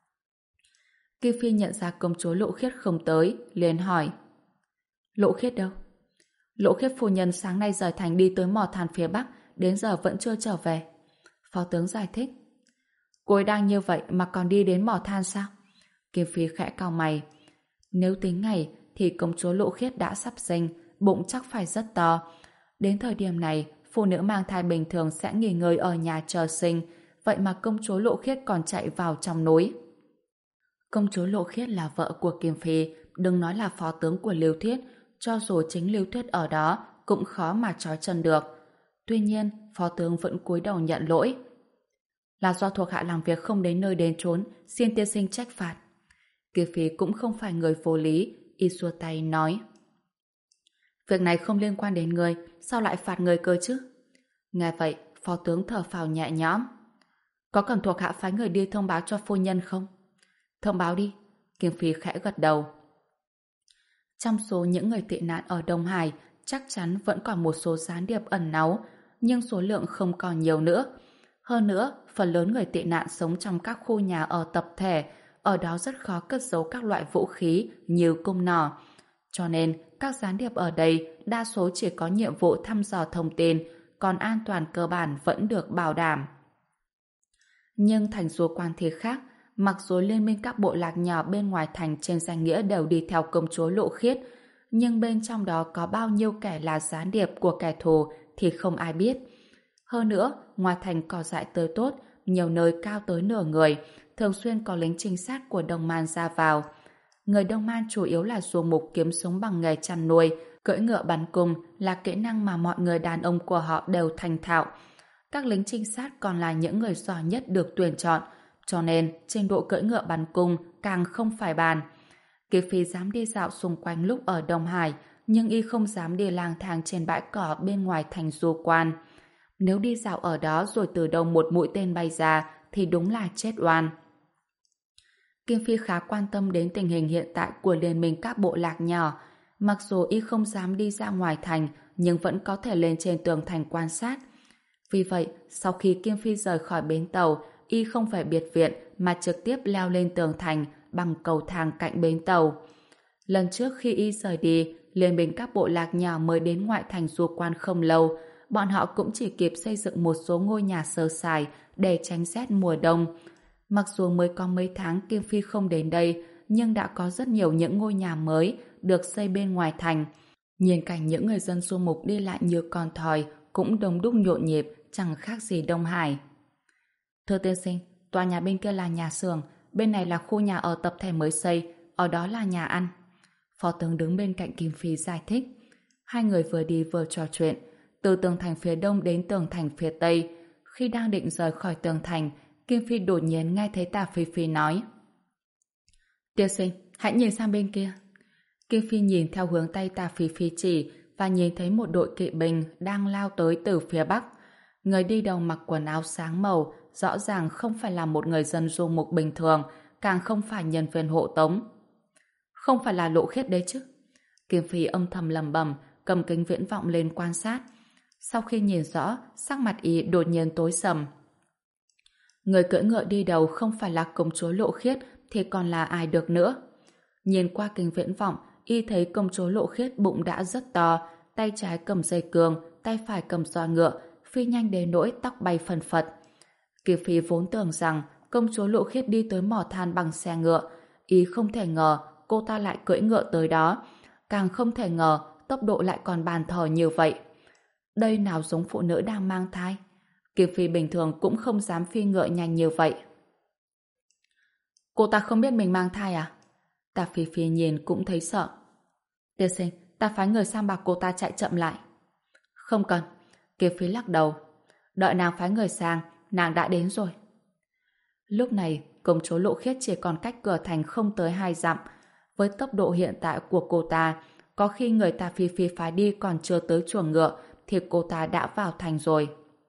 Kim Phi nhận ra công chúa Lộ Khiết không tới, liền hỏi: Lộ Khiết đâu? Lộ Khiết phu nhân sáng nay rời thành đi tới mỏ than phía Bắc, đến giờ vẫn chưa trở về. Phó tướng giải thích: Cô ấy đang như vậy mà còn đi đến mỏ than sao? Kim Phi khẽ cau mày. Nếu tính ngày thì công chúa Lộ Khiết đã sắp sinh, bụng chắc phải rất to. Đến thời điểm này, phụ nữ mang thai bình thường sẽ nghỉ ngơi ở nhà chờ sinh, vậy mà công chúa Lộ Khiết còn chạy vào trong núi. Công chúa Lộ Khiết là vợ của Kim Phi, đừng nói là phó tướng của Lưu Thiết, cho dù chính Lưu Thiết ở đó cũng khó mà trói chân được. Tuy nhiên, phó tướng vẫn cúi đầu nhận lỗi. Là do thuộc hạ làm việc không đến nơi đến chốn, xin tiên sinh trách phạt. Kim Phi cũng không phải người vô lý, y xua tay nói: Việc này không liên quan đến người, sao lại phạt người cơ chứ? Nghe vậy, phó tướng thở phào nhẹ nhõm. Có cần thuộc hạ phái người đi thông báo cho phu nhân không? Thông báo đi. Kim Phi khẽ gật đầu. Trong số những người tị nạn ở Đông Hải, chắc chắn vẫn còn một số gián điệp ẩn náu, nhưng số lượng không còn nhiều nữa. Hơn nữa, phần lớn người tị nạn sống trong các khu nhà ở tập thể, ở đó rất khó cất giấu các loại vũ khí như cung nỏ. Cho nên, các gián điệp ở đây đa số chỉ có nhiệm vụ thăm dò thông tin, còn an toàn cơ bản vẫn được bảo đảm. Nhưng thành số quan thì khác, mặc dù liên minh các bộ lạc nhỏ bên ngoài thành trên danh nghĩa đều đi theo công chúa Lộ Khiết, nhưng bên trong đó có bao nhiêu kẻ là gián điệp của kẻ thù thì không ai biết. Hơn nữa, ngoài thành cỏ dại tươi tốt, nhiều nơi cao tới nửa người, thường xuyên có lính trinh sát của Đông Man ra vào. Người Đông Man chủ yếu là du mục kiếm sống bằng nghề chăn nuôi, cưỡi ngựa bắn cung là kỹ năng mà mọi người đàn ông của họ đều thành thạo. Các lính trinh sát còn là những người giỏi nhất được tuyển chọn, cho nên trình độ cưỡi ngựa bắn cung càng không phải bàn. Kiều Phi dám đi dạo xung quanh lúc ở Đông Hải, nhưng y không dám đi lang thang trên bãi cỏ bên ngoài thành Du Quan. Nếu đi dạo ở đó rồi từ đâu một mũi tên bay ra thì đúng là chết oan. Kim Phi khá quan tâm đến tình hình hiện tại của liên minh các bộ lạc nhỏ. Mặc dù y không dám đi ra ngoài thành, nhưng vẫn có thể lên trên tường thành quan sát. Vì vậy, sau khi Kim Phi rời khỏi bến tàu, y không phải biệt viện mà trực tiếp leo lên tường thành bằng cầu thang cạnh bến tàu. Lần trước khi y rời đi, liên minh các bộ lạc nhỏ mới đến ngoại thành Du Quan không lâu, bọn họ cũng chỉ kịp xây dựng một số ngôi nhà sơ sài để tránh rét mùa đông. Mặc dù mới có mấy tháng Kim Phi không đến đây, nhưng đã có rất nhiều những ngôi nhà mới được xây bên ngoài thành. Nhìn cảnh những người dân du mục đi lại như con thoi cũng đông đúc nhộn nhịp, chẳng khác gì Đông Hải. Thưa tiên sinh, tòa nhà bên kia là nhà xưởng, bên này là khu nhà ở tập thể mới xây, ở đó là nhà ăn. Phó tướng đứng bên cạnh Kim Phi giải thích. Hai người vừa đi vừa trò chuyện, từ tường thành phía đông đến tường thành phía tây. Khi đang định rời khỏi tường thành, Kim Phi đột nhiên nghe thấy Tả Phi Phi nói: Tiên sinh, hãy nhìn sang bên kia. Kim Phi nhìn theo hướng tay Tả Phi Phi chỉ và nhìn thấy một đội kỵ binh đang lao tới từ phía bắc. Người đi đầu mặc quần áo sáng màu, rõ ràng không phải là một người dân du mục bình thường, càng không phải nhân viên hộ tống. Không phải là Lộ Khiết đấy chứ? Kim Phi âm thầm lầm bầm, cầm kính viễn vọng lên quan sát. Sau khi nhìn rõ, sắc mặt y đột nhiên tối sầm. Người cưỡi ngựa đi đầu không phải là công chúa Lộ Khiết thì còn là ai được nữa? Nhìn qua kính viễn vọng, y thấy công chúa Lộ Khiết bụng đã rất to, tay trái cầm dây cương, tay phải cầm roi ngựa, phi nhanh đến nỗi tóc bay phần phật. Kiều Phi vốn tưởng rằng công chúa Lộ Khiết đi tới mỏ than bằng xe ngựa, y không thể ngờ cô ta lại cưỡi ngựa tới đó, càng không thể ngờ tốc độ lại còn bàn thờ như vậy. Đây nào giống phụ nữ đang mang thai. Kiều Phi bình thường cũng không dám phi ngựa nhanh như vậy. Cô ta không biết mình mang thai à? Tả Phi Phi nhìn cũng thấy sợ. Tiên sinh, ta phái người sang bảo cô ta chạy chậm lại. Không cần. Kiều Phi lắc đầu. Đợi nàng phái người sang, nàng đã đến rồi. Lúc này, công chúa Lộ Khiết chỉ còn cách cửa thành không tới hai dặm. Với tốc độ hiện tại của cô ta, có khi người ta Phi Phi phái đi còn chưa tới chuồng ngựa, thì cô ta đã vào thành rồi.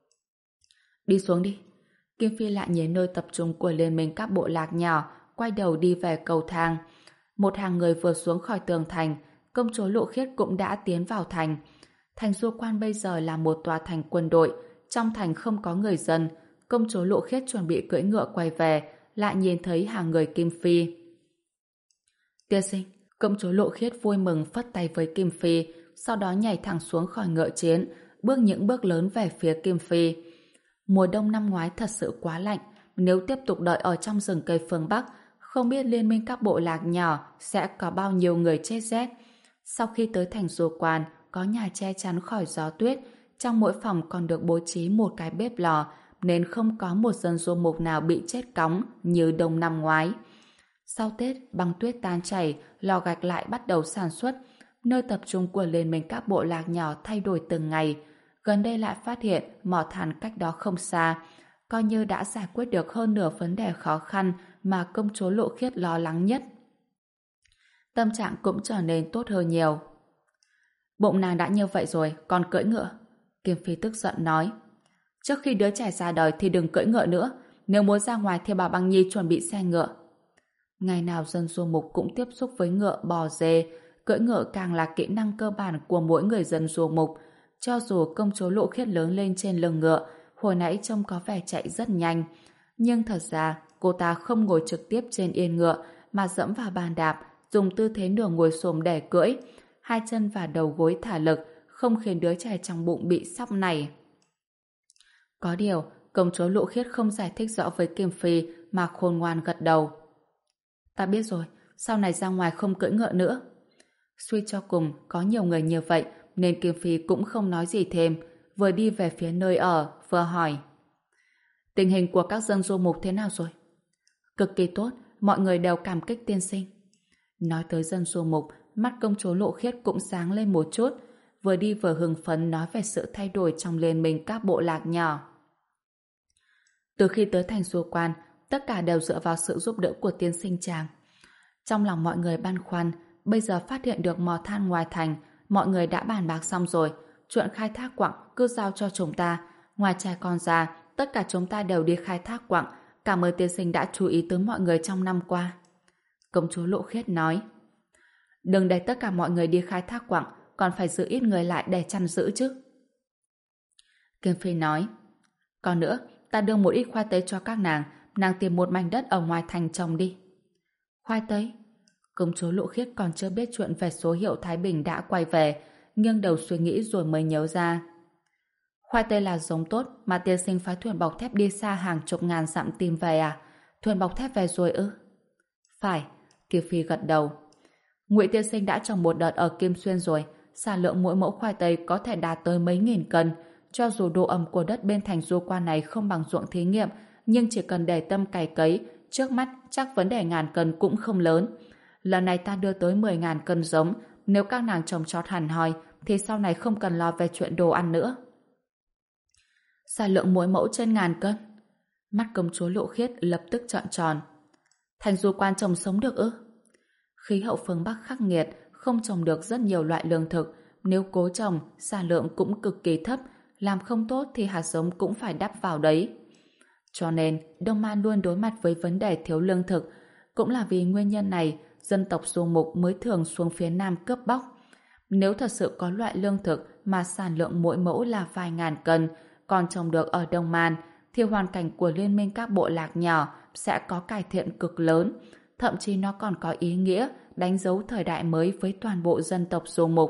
Đi xuống đi. Kim Phi lại nhìn nơi tập trung của liên minh các bộ lạc nhỏ, quay đầu đi về cầu thang. Một hàng người vừa xuống khỏi tường thành, công chúa Lộ Khiết cũng đã tiến vào thành. Thành Du Quan bây giờ là một tòa thành quân đội, trong thành không có người dân. Công chúa Lộ Khiết chuẩn bị cưỡi ngựa quay về, lại nhìn thấy hàng người Kim Phi. Tiên sinh, công chúa Lộ Khiết vui mừng phất tay với Kim Phi, sau đó nhảy thẳng xuống khỏi ngựa chiến, bước những bước lớn về phía Kim Phi. Mùa đông năm ngoái thật sự quá lạnh, nếu tiếp tục đợi ở trong rừng cây phương Bắc, không biết liên minh các bộ lạc nhỏ sẽ có bao nhiêu người chết rét. Sau khi tới thành Du Quan, có nhà che chắn khỏi gió tuyết, trong mỗi phòng còn được bố trí một cái bếp lò, nên không có một dân du mục nào bị chết cóng như đông năm ngoái. Sau Tết, băng tuyết tan chảy, lò gạch lại bắt đầu sản xuất, nơi tập trung của liên minh các bộ lạc nhỏ thay đổi từng ngày. Gần đây lại phát hiện mỏ than cách đó không xa, coi như đã giải quyết được hơn nửa vấn đề khó khăn mà công chúa Lộ Khiết lo lắng nhất. Tâm trạng cũng trở nên tốt hơn nhiều. Bụng nàng đã như vậy rồi, còn cưỡi ngựa? Kim Phi tức giận nói. Trước khi đứa trẻ ra đời thì đừng cưỡi ngựa nữa, nếu muốn ra ngoài thì bảo Băng Nhi chuẩn bị xe ngựa. Ngày nào dân du mục cũng tiếp xúc với ngựa, bò, dê, cưỡi ngựa càng là kỹ năng cơ bản của mỗi người dân du mục. Cho dù công chúa Lộ Khiết lớn lên trên lưng ngựa, hồi nãy trông có vẻ chạy rất nhanh, nhưng thật ra cô ta không ngồi trực tiếp trên yên ngựa mà dẫm vào bàn đạp, dùng tư thế nửa ngồi xổm để cưỡi, hai chân và đầu gối thả lực, không khiến đứa trẻ trong bụng bị sóc này. Có điều, công chúa Lộ Khiết không giải thích rõ với Kim Phi mà khôn ngoan gật đầu. Ta biết rồi, sau này ra ngoài không cưỡi ngựa nữa. Suy cho cùng, có nhiều người như vậy nên Kim Phi cũng không nói gì thêm, vừa đi về phía nơi ở, vừa hỏi. Tình hình của các dân du mục thế nào rồi? Cực kỳ tốt, mọi người đều cảm kích tiên sinh. Nói tới dân du mục, mắt công chúa Lộ Khiết cũng sáng lên một chút, vừa đi vừa hưng phấn nói về sự thay đổi trong liên minh các bộ lạc nhỏ. Từ khi tới thành du quan, tất cả đều dựa vào sự giúp đỡ của tiên sinh chàng. Trong lòng mọi người băn khoăn, bây giờ phát hiện được mỏ than ngoài thành, mọi người đã bàn bạc xong rồi, chuyện khai thác quặng cứ giao cho chúng ta. Ngoài trẻ con ra, tất cả chúng ta đều đi khai thác quặng. Cảm ơn tiên sinh đã chú ý tới mọi người trong năm qua. Công chúa Lộ Khiết nói. Đừng để tất cả mọi người đi khai thác quặng, còn phải giữ ít người lại để chăn giữ chứ. Kim Phi nói. Còn nữa, ta đưa một ít khoai tây cho các nàng, nàng tìm một mảnh đất ở ngoài thành trồng đi. Khoai tây? Công chúa Lộ Khiết còn chưa biết chuyện về số hiệu Thái Bình đã quay về, nghiêng đầu suy nghĩ rồi mới nhớ ra. Khoai tây là giống tốt mà tiên sinh phái thuyền bọc thép đi xa hàng chục ngàn dặm tìm về à? Thuyền bọc thép về rồi ư? Phải, Kim Phi gật đầu. Ngụy tiên sinh đã trồng một đợt ở Kim Xuyên rồi, sản lượng mỗi mẫu khoai tây có thể đạt tới mấy nghìn cân. Cho dù độ ẩm của đất bên thành du quan này không bằng ruộng thí nghiệm, nhưng chỉ cần để tâm cày cấy, trước mắt chắc vấn đề ngàn cân cũng không lớn. Lần này ta đưa tới mười ngàn cân giống, nếu các nàng trồng trọt hẳn hoi, thì sau này không cần lo về chuyện đồ ăn nữa. Sản lượng mỗi mẫu trên ngàn cân. Mắt công chúa Lộ Khiết lập tức trợn tròn. Thành du quan trồng sống được ư? Khí hậu phương Bắc khắc nghiệt, không trồng được rất nhiều loại lương thực. Nếu cố trồng, sản lượng cũng cực kỳ thấp, làm không tốt thì hạt giống cũng phải đắp vào đấy. Cho nên, Đông Man luôn đối mặt với vấn đề thiếu lương thực. Cũng là vì nguyên nhân này, dân tộc du mục mới thường xuống phía Nam cướp bóc. Nếu thật sự có loại lương thực mà sản lượng mỗi mẫu là vài ngàn cân, còn trồng được ở Đông Man, thì hoàn cảnh của liên minh các bộ lạc nhỏ sẽ có cải thiện cực lớn. Thậm chí nó còn có ý nghĩa đánh dấu thời đại mới với toàn bộ dân tộc du mục.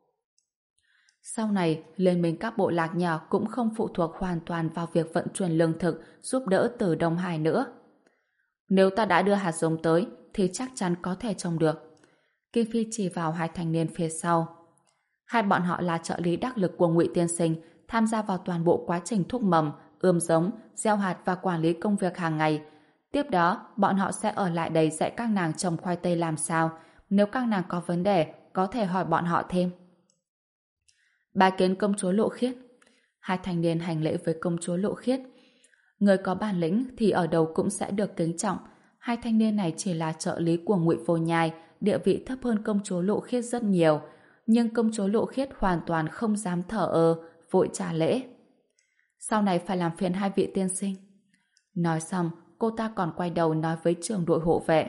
Sau này, liên minh các bộ lạc nhỏ cũng không phụ thuộc hoàn toàn vào việc vận chuyển lương thực giúp đỡ từ Đông Hải nữa. Nếu ta đã đưa hạt giống tới, thì chắc chắn có thể trồng được. Kim Phi chỉ vào hai thanh niên phía sau. Hai bọn họ là trợ lý đắc lực của Ngụy tiên sinh, tham gia vào toàn bộ quá trình thúc mầm, ươm giống, gieo hạt và quản lý công việc hàng ngày. Tiếp đó, bọn họ sẽ ở lại đây dạy các nàng trồng khoai tây làm sao. Nếu các nàng có vấn đề, có thể hỏi bọn họ thêm. Bái kiến công chúa Lộ Khiết. Hai thanh niên hành lễ với công chúa Lộ Khiết. Người có bản lĩnh thì ở đâu cũng sẽ được kính trọng. Hai thanh niên này chỉ là trợ lý của Ngụy Vô Nhai, địa vị thấp hơn công chúa Lộ Khiết rất nhiều. Nhưng công chúa Lộ Khiết hoàn toàn không dám thở ơ, vội trả lễ. Sau này phải làm phiền hai vị tiên sinh. Nói xong, cô ta còn quay đầu nói với trưởng đội hộ vệ.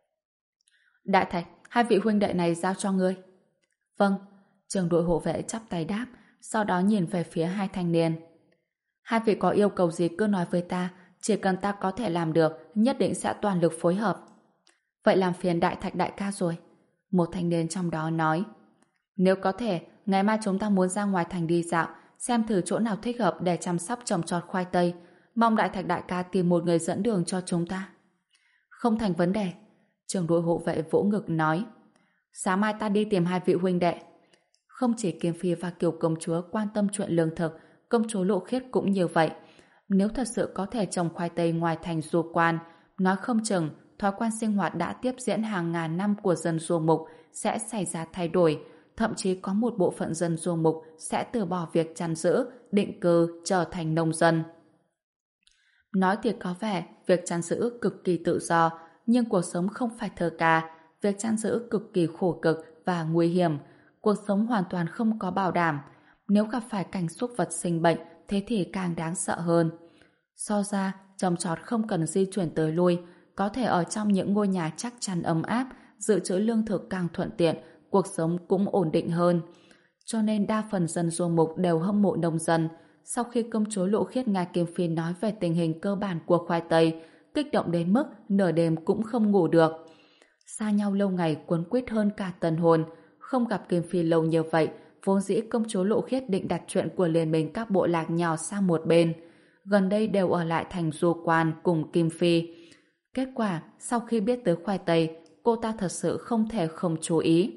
Đại thạch, hai vị huynh đệ này giao cho ngươi. Vâng, trưởng đội hộ vệ chắp tay đáp, sau đó nhìn về phía hai thanh niên. Hai vị có yêu cầu gì cứ nói với ta, chỉ cần ta có thể làm được, nhất định sẽ toàn lực phối hợp. Vậy làm phiền đại thạch đại ca rồi. Một thanh niên trong đó nói. Nếu có thể, ngày mai chúng ta muốn ra ngoài thành đi dạo, xem thử chỗ nào thích hợp để chăm sóc trồng trọt khoai tây. Mong đại thạch đại ca tìm một người dẫn đường cho chúng ta. Không thành vấn đề. Trưởng đội hộ vệ vỗ ngực nói. Sáng mai ta đi tìm hai vị huynh đệ. Không chỉ Kim Phi và Kiều công chúa quan tâm chuyện lương thực, công chúa Lộ Khiết cũng như vậy. Nếu thật sự có thể trồng khoai tây ngoài thành du quan, nói không chừng thói quen sinh hoạt đã tiếp diễn hàng ngàn năm của dân du mục sẽ xảy ra thay đổi, thậm chí có một bộ phận dân du mục sẽ từ bỏ việc chăn giữ, định cư trở thành nông dân. Nói thì có vẻ việc chăn giữ cực kỳ tự do, nhưng cuộc sống không phải thơ ca, việc chăn giữ cực kỳ khổ cực và nguy hiểm, cuộc sống hoàn toàn không có bảo đảm. Nếu gặp phải cảnh súc vật sinh bệnh, thế thì càng đáng sợ hơn. So ra, trồng trọt không cần di chuyển tới lui, có thể ở trong những ngôi nhà chắc chắn ấm áp, dự trữ lương thực càng thuận tiện, cuộc sống cũng ổn định hơn. Cho nên đa phần dân du mục đều hâm mộ nông dân. Sau khi công chúa Lộ Khiết nghe Kim Phi nói về tình hình cơ bản của khoai tây, kích động đến mức nửa đêm cũng không ngủ được. Xa nhau lâu ngày cuốn quýt hơn cả tân hôn, không gặp Kim Phi lâu như vậy, vốn dĩ công chúa Lộ Khiết định đặt chuyện của liên minh các bộ lạc nhỏ sang một bên. Gần đây đều ở lại thành Du Quan cùng Kim Phi. Kết quả, sau khi biết tới khoai tây, cô ta thật sự không thể không chú ý.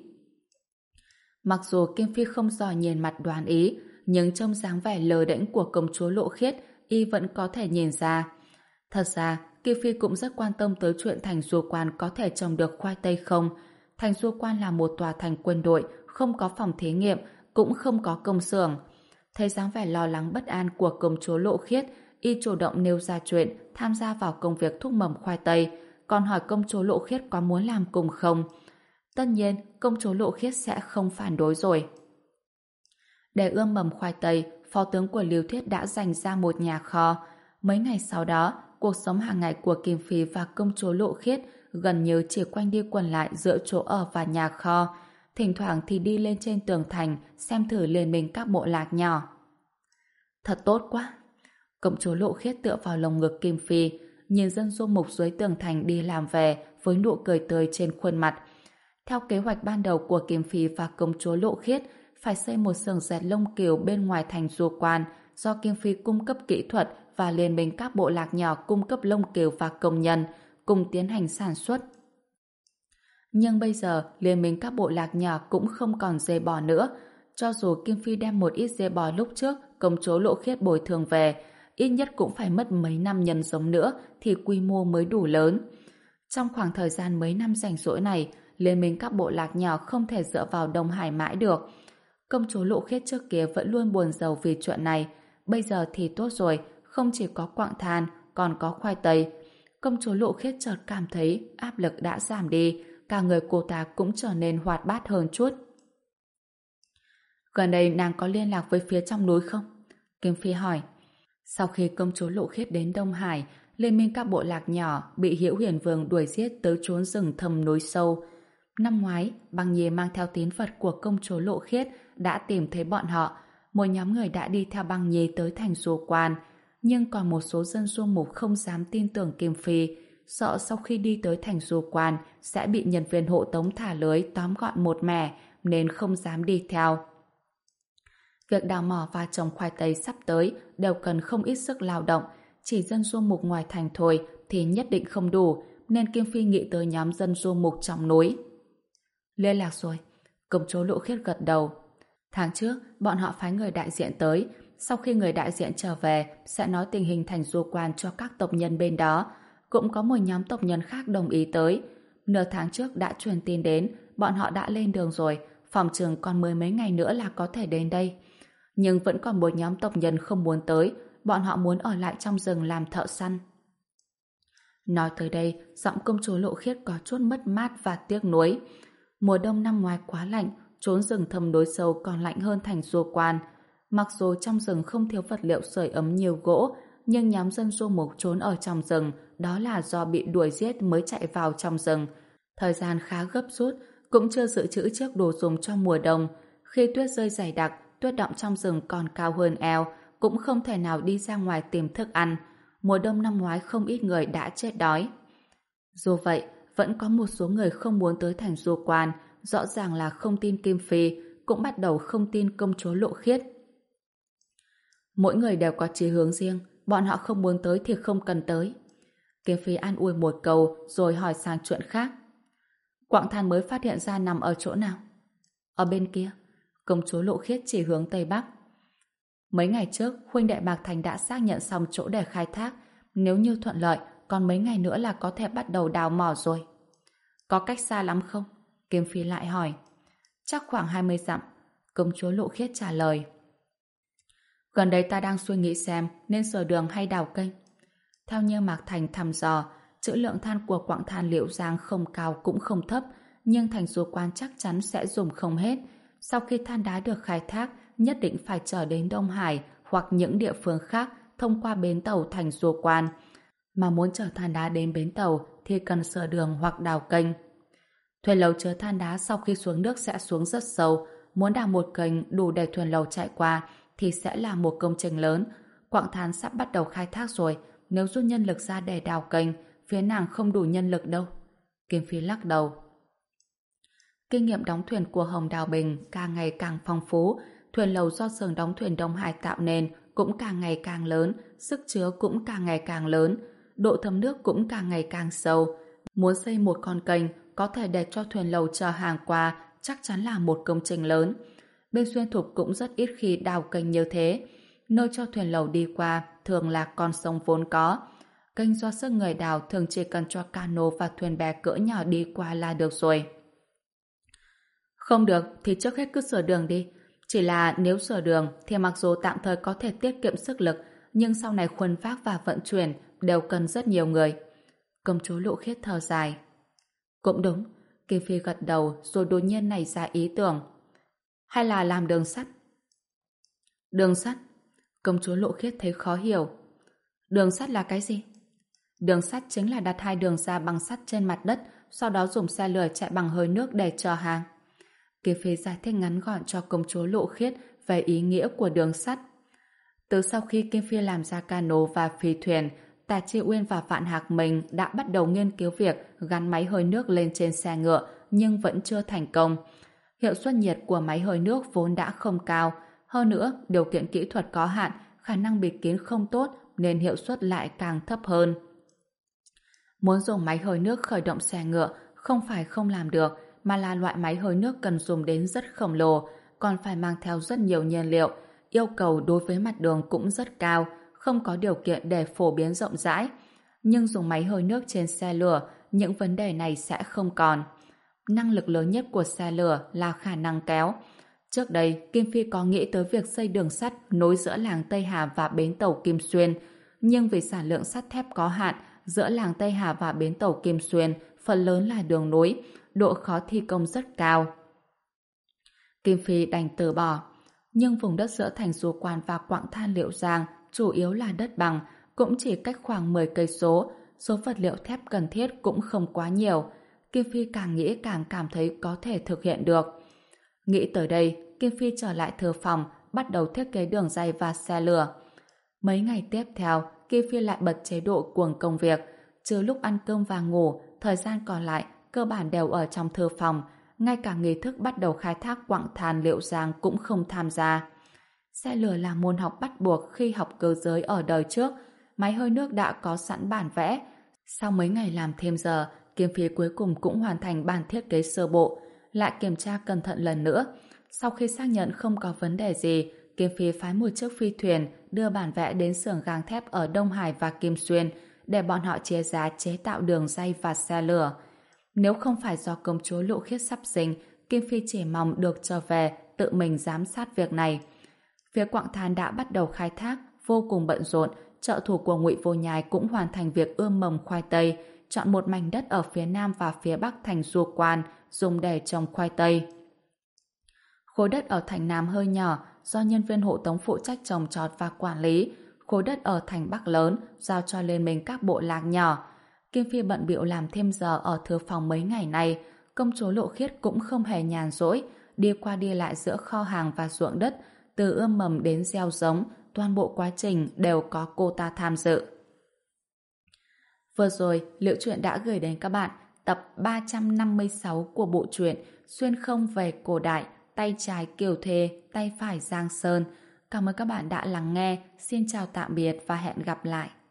Mặc dù Kim Phi không giỏi nhìn mặt đoán ý, nhưng trong dáng vẻ lờ đễnh của công chúa Lộ Khiết, y vẫn có thể nhìn ra. Thật ra, Kim Phi cũng rất quan tâm tới chuyện thành Du Quan có thể trồng được khoai tây không. Thành Du Quan là một tòa thành quân đội, không có phòng thí nghiệm, cũng không có công xưởng. Thấy dáng vẻ lo lắng bất an của công chúa Lộ Khiết, y chủ động nêu ra chuyện tham gia vào công việc thúc mầm khoai tây, còn hỏi công chúa Lộ Khiết có muốn làm cùng không. Tất nhiên, công chúa Lộ Khiết sẽ không phản đối rồi. Để ươm mầm khoai tây, phó tướng của Lưu Thiết đã dành ra một nhà kho. Mấy ngày sau đó, cuộc sống hàng ngày của Kim Phi và công chúa Lộ Khiết gần như chỉ quanh đi quẩn lại giữa chỗ ở và nhà kho. Thỉnh thoảng thì đi lên trên tường thành xem thử liên minh các bộ lạc nhỏ. Thật tốt quá! Công chúa Lộ Khiết tựa vào lồng ngực Kim Phi, nhìn dân du mục dưới tường thành đi làm về với nụ cười tươi trên khuôn mặt. Theo kế hoạch ban đầu của Kim Phi và công chúa Lộ Khiết, phải xây một xưởng dệt lông cừu bên ngoài thành Du Quan do Kim Phi cung cấp kỹ thuật và liên minh các bộ lạc nhỏ cung cấp lông cừu và công nhân cùng tiến hành sản xuất. Nhưng bây giờ, liên minh các bộ lạc nhỏ cũng không còn dê bò nữa. Cho dù Kim Phi đem một ít dê bò lúc trước công chúa Lộ Khiết bồi thường về, ít nhất cũng phải mất mấy năm nhân giống nữa thì quy mô mới đủ lớn. Trong khoảng thời gian mấy năm rảnh rỗi này, liên minh các bộ lạc nhỏ không thể dựa vào Đông Hải mãi được. Công chúa Lộ Khiết trước kia vẫn luôn buồn rầu vì chuyện này. Bây giờ thì tốt rồi, không chỉ có quặng than, còn có khoai tây. Công chúa Lộ Khiết chợt cảm thấy áp lực đã giảm đi, cả người cô ta cũng trở nên hoạt bát hơn chút. Gần đây nàng có liên lạc với phía trong núi không? Kim Phi hỏi. Sau khi công chúa Lộ Khiết đến Đông Hải, liên minh các bộ lạc nhỏ bị Hữu Hiền Vương đuổi giết tới chốn rừng thầm núi sâu. Năm ngoái, Băng Nhi mang theo tín vật của công chúa Lộ Khiết đã tìm thấy bọn họ. Một nhóm người đã đi theo Băng Nhi tới thành Du Quan, nhưng còn một số dân du mục không dám tin tưởng Kim Phi, sợ sau khi đi tới thành Du Quan sẽ bị nhân viên hộ tống thả lưới tóm gọn một mẻ, nên không dám đi theo. Việc đào mỏ và trồng khoai tây sắp tới đều cần không ít sức lao động, chỉ dân du mục ngoài thành thôi thì nhất định không đủ, nên Kim Phi nghĩ tới nhóm dân du mục trong núi. Liên lạc rồi, công chúa Lộ Khiết gật đầu. Tháng trước, bọn họ phái người đại diện tới, sau khi người đại diện trở về sẽ nói tình hình thành Du Quan cho các tộc nhân bên đó. Cũng có một nhóm tộc nhân khác đồng ý tới. Nửa tháng trước đã truyền tin đến, bọn họ đã lên đường rồi, phòng chừng còn mười mấy ngày nữa là có thể đến đây. Nhưng vẫn còn một nhóm tộc nhân không muốn tới, bọn họ muốn ở lại trong rừng làm thợ săn. Nói tới đây, giọng công chúa Lộ Khiết có chút mất mát và tiếc nuối. Mùa đông năm ngoài quá lạnh, trốn rừng thầm núi sâu còn lạnh hơn thành Du Quan. Mặc dù trong rừng không thiếu vật liệu sưởi ấm nhiều gỗ, nhưng nhóm dân du mục trốn ở trong rừng đó là do bị đuổi giết mới chạy vào trong rừng. Thời gian khá gấp rút, cũng chưa dự trữ trước đồ dùng cho mùa đông. Khi tuyết rơi dày đặc, tuyết đọng trong rừng còn cao hơn eo, cũng không thể nào đi ra ngoài tìm thức ăn. Mùa đông năm ngoái không ít người đã chết đói. Dù vậy, vẫn có một số người không muốn tới thành Du Quan, rõ ràng là không tin Kim Phi, cũng bắt đầu không tin công chúa Lộ Khiết. Mỗi người đều có chí hướng riêng, bọn họ không muốn tới thì không cần tới. Kim Phi an ủi một câu rồi hỏi sang chuyện khác. Quặng than mới phát hiện ra nằm ở chỗ nào? Ở bên kia. Công chúa Lộ Khiết chỉ hướng Tây Bắc. Mấy ngày trước, huynh đệ Mạc Thành đã xác nhận xong chỗ để khai thác. Nếu như thuận lợi, còn mấy ngày nữa là có thể bắt đầu đào mỏ rồi. Có cách xa lắm không? Kim Phi lại hỏi. Chắc khoảng hai mươi dặm. Công chúa Lộ Khiết trả lời. Gần đây ta đang suy nghĩ xem nên sửa đường hay đào kênh. Theo như Mạc Thành thăm dò, trữ lượng than của quặng than Liễu Giang không cao cũng không thấp, nhưng thành Du Quan chắc chắn sẽ dùng không hết. Sau khi than đá được khai thác, nhất định phải chở đến Đông Hải hoặc những địa phương khác thông qua bến tàu thành Du Quan. Mà muốn chở than đá đến bến tàu thì cần sửa đường hoặc đào kênh. Thuyền lầu chứa than đá sau khi xuống nước sẽ xuống rất sâu, muốn đào một kênh đủ để thuyền lầu chạy qua thì sẽ là một công trình lớn. Quặng than sắp bắt đầu khai thác rồi, nếu rút nhân lực ra để đào kênh, phía nàng không đủ nhân lực đâu. Kim Phi lắc đầu. Kinh nghiệm đóng thuyền của Hồng Đào Bình càng ngày càng phong phú, thuyền lầu do xưởng đóng thuyền Đông Hải tạo nên cũng càng ngày càng lớn, sức chứa cũng càng ngày càng lớn, độ thấm nước cũng càng ngày càng sâu. Muốn xây một con kênh có thể để cho thuyền lầu chở hàng qua chắc chắn là một công trình lớn. Bên Xuyên Thục cũng rất ít khi đào kênh như thế. Nơi cho thuyền lầu đi qua thường là con sông vốn có. Kênh do sức người đào thường chỉ cần cho cano và thuyền bè cỡ nhỏ đi qua là được rồi. Không được thì trước hết cứ sửa đường đi. Chỉ là nếu sửa đường thì mặc dù tạm thời có thể tiết kiệm sức lực, nhưng sau này khuân vác và vận chuyển đều cần rất nhiều người. Công chúa Lộ Khiết thở dài. Cũng đúng. Kim Phi gật đầu rồi đột nhiên nảy ra ý tưởng. Hay là làm đường sắt? Đường sắt? Công chúa Lộ Khiết thấy khó hiểu. Đường sắt là cái gì? Đường sắt chính là đặt hai đường ra bằng sắt trên mặt đất, sau đó dùng xe lửa chạy bằng hơi nước để chở hàng. Kim Phi giải thích ngắn gọn cho công chúa Lộ Khiết về ý nghĩa của đường sắt. Từ sau khi Kim Phi làm ra cano và phi thuyền, Tả Chi Uyên và Vạn Hạc mình đã bắt đầu nghiên cứu việc gắn máy hơi nước lên trên xe ngựa, nhưng vẫn chưa thành công. Hiệu suất nhiệt của máy hơi nước vốn đã không cao, hơn nữa điều kiện kỹ thuật có hạn, khả năng bịt kín không tốt nên hiệu suất lại càng thấp hơn. Muốn dùng máy hơi nước khởi động xe ngựa không phải không làm được, mà là loại máy hơi nước cần dùng đến rất khổng lồ, còn phải mang theo rất nhiều nhiên liệu, yêu cầu đối với mặt đường cũng rất cao, không có điều kiện để phổ biến rộng rãi. Nhưng dùng máy hơi nước trên xe lửa, những vấn đề này sẽ không còn. Năng lực lớn nhất của xe lửa là khả năng kéo. Trước đây, Kim Phi có nghĩ tới việc xây đường sắt nối giữa làng Tây Hà và bến tàu Kim Xuyên, nhưng vì sản lượng sắt thép có hạn, giữa làng Tây Hà và bến tàu Kim Xuyên phần lớn là đường nối, độ khó thi công rất cao. Kim Phi đành từ bỏ. Nhưng vùng đất giữa thành Du Quan và Quặng Than Liệu Giang chủ yếu là đất bằng, cũng chỉ cách khoảng mười cây số, số vật liệu thép cần thiết cũng không quá nhiều. Kim Phi càng nghĩ càng cảm thấy có thể thực hiện được. Nghĩ tới đây, Kim Phi trở lại thư phòng, bắt đầu thiết kế đường ray và xe lửa. Mấy ngày tiếp theo, Kim Phi lại bật chế độ cuồng công việc, trừ lúc ăn cơm và ngủ, thời gian còn lại cơ bản đều ở trong thư phòng, ngay cả nghi thức bắt đầu khai thác Quặng Than Liệu Giang cũng không tham gia. Xe lửa là môn học bắt buộc khi học cơ giới ở đời trước, máy hơi nước đã có sẵn bản vẽ. Sau mấy ngày làm thêm giờ, Kim Phi cuối cùng cũng hoàn thành bản thiết kế sơ bộ, lại kiểm tra cẩn thận lần nữa. Sau khi xác nhận không có vấn đề gì, Kim Phi phái một chiếc phi thuyền đưa bản vẽ đến xưởng gang thép ở Đông Hải và Kim Xuyên để bọn họ chia giá chế tạo đường ray và xe lửa. Nếu không phải do công chúa Lộ Khiết sắp sinh, Kim Phi chỉ mong được trở về tự mình giám sát việc này. Phía Quặng Than đã bắt đầu khai thác, vô cùng bận rộn. Trợ thủ của Ngụy Vô Nhai cũng hoàn thành việc ươm mầm khoai tây, chọn một mảnh đất ở phía nam và phía bắc thành Du Quan dùng để trồng khoai tây. Khối đất ở thành Nam hơi nhỏ, do nhân viên hộ tống phụ trách trồng trọt và quản lý. Khối đất ở thành Bắc lớn, giao cho liên minh các bộ lạc nhỏ. Kim Phi bận bịu làm thêm giờ ở thư phòng mấy ngày nay. Công chúa Lộ Khiết cũng không hề nhàn rỗi, đi qua đi lại giữa kho hàng và ruộng đất, từ ươm mầm đến gieo giống, toàn bộ quá trình đều có cô ta tham dự. Vừa rồi, Liễu Chuyện đã gửi đến các bạn tập ba trăm năm mươi sáu của bộ truyện Xuyên không về cổ đại, tay trái Kiều Thề, tay phải Giang Sơn. Cảm ơn các bạn đã lắng nghe. Xin chào tạm biệt và hẹn gặp lại.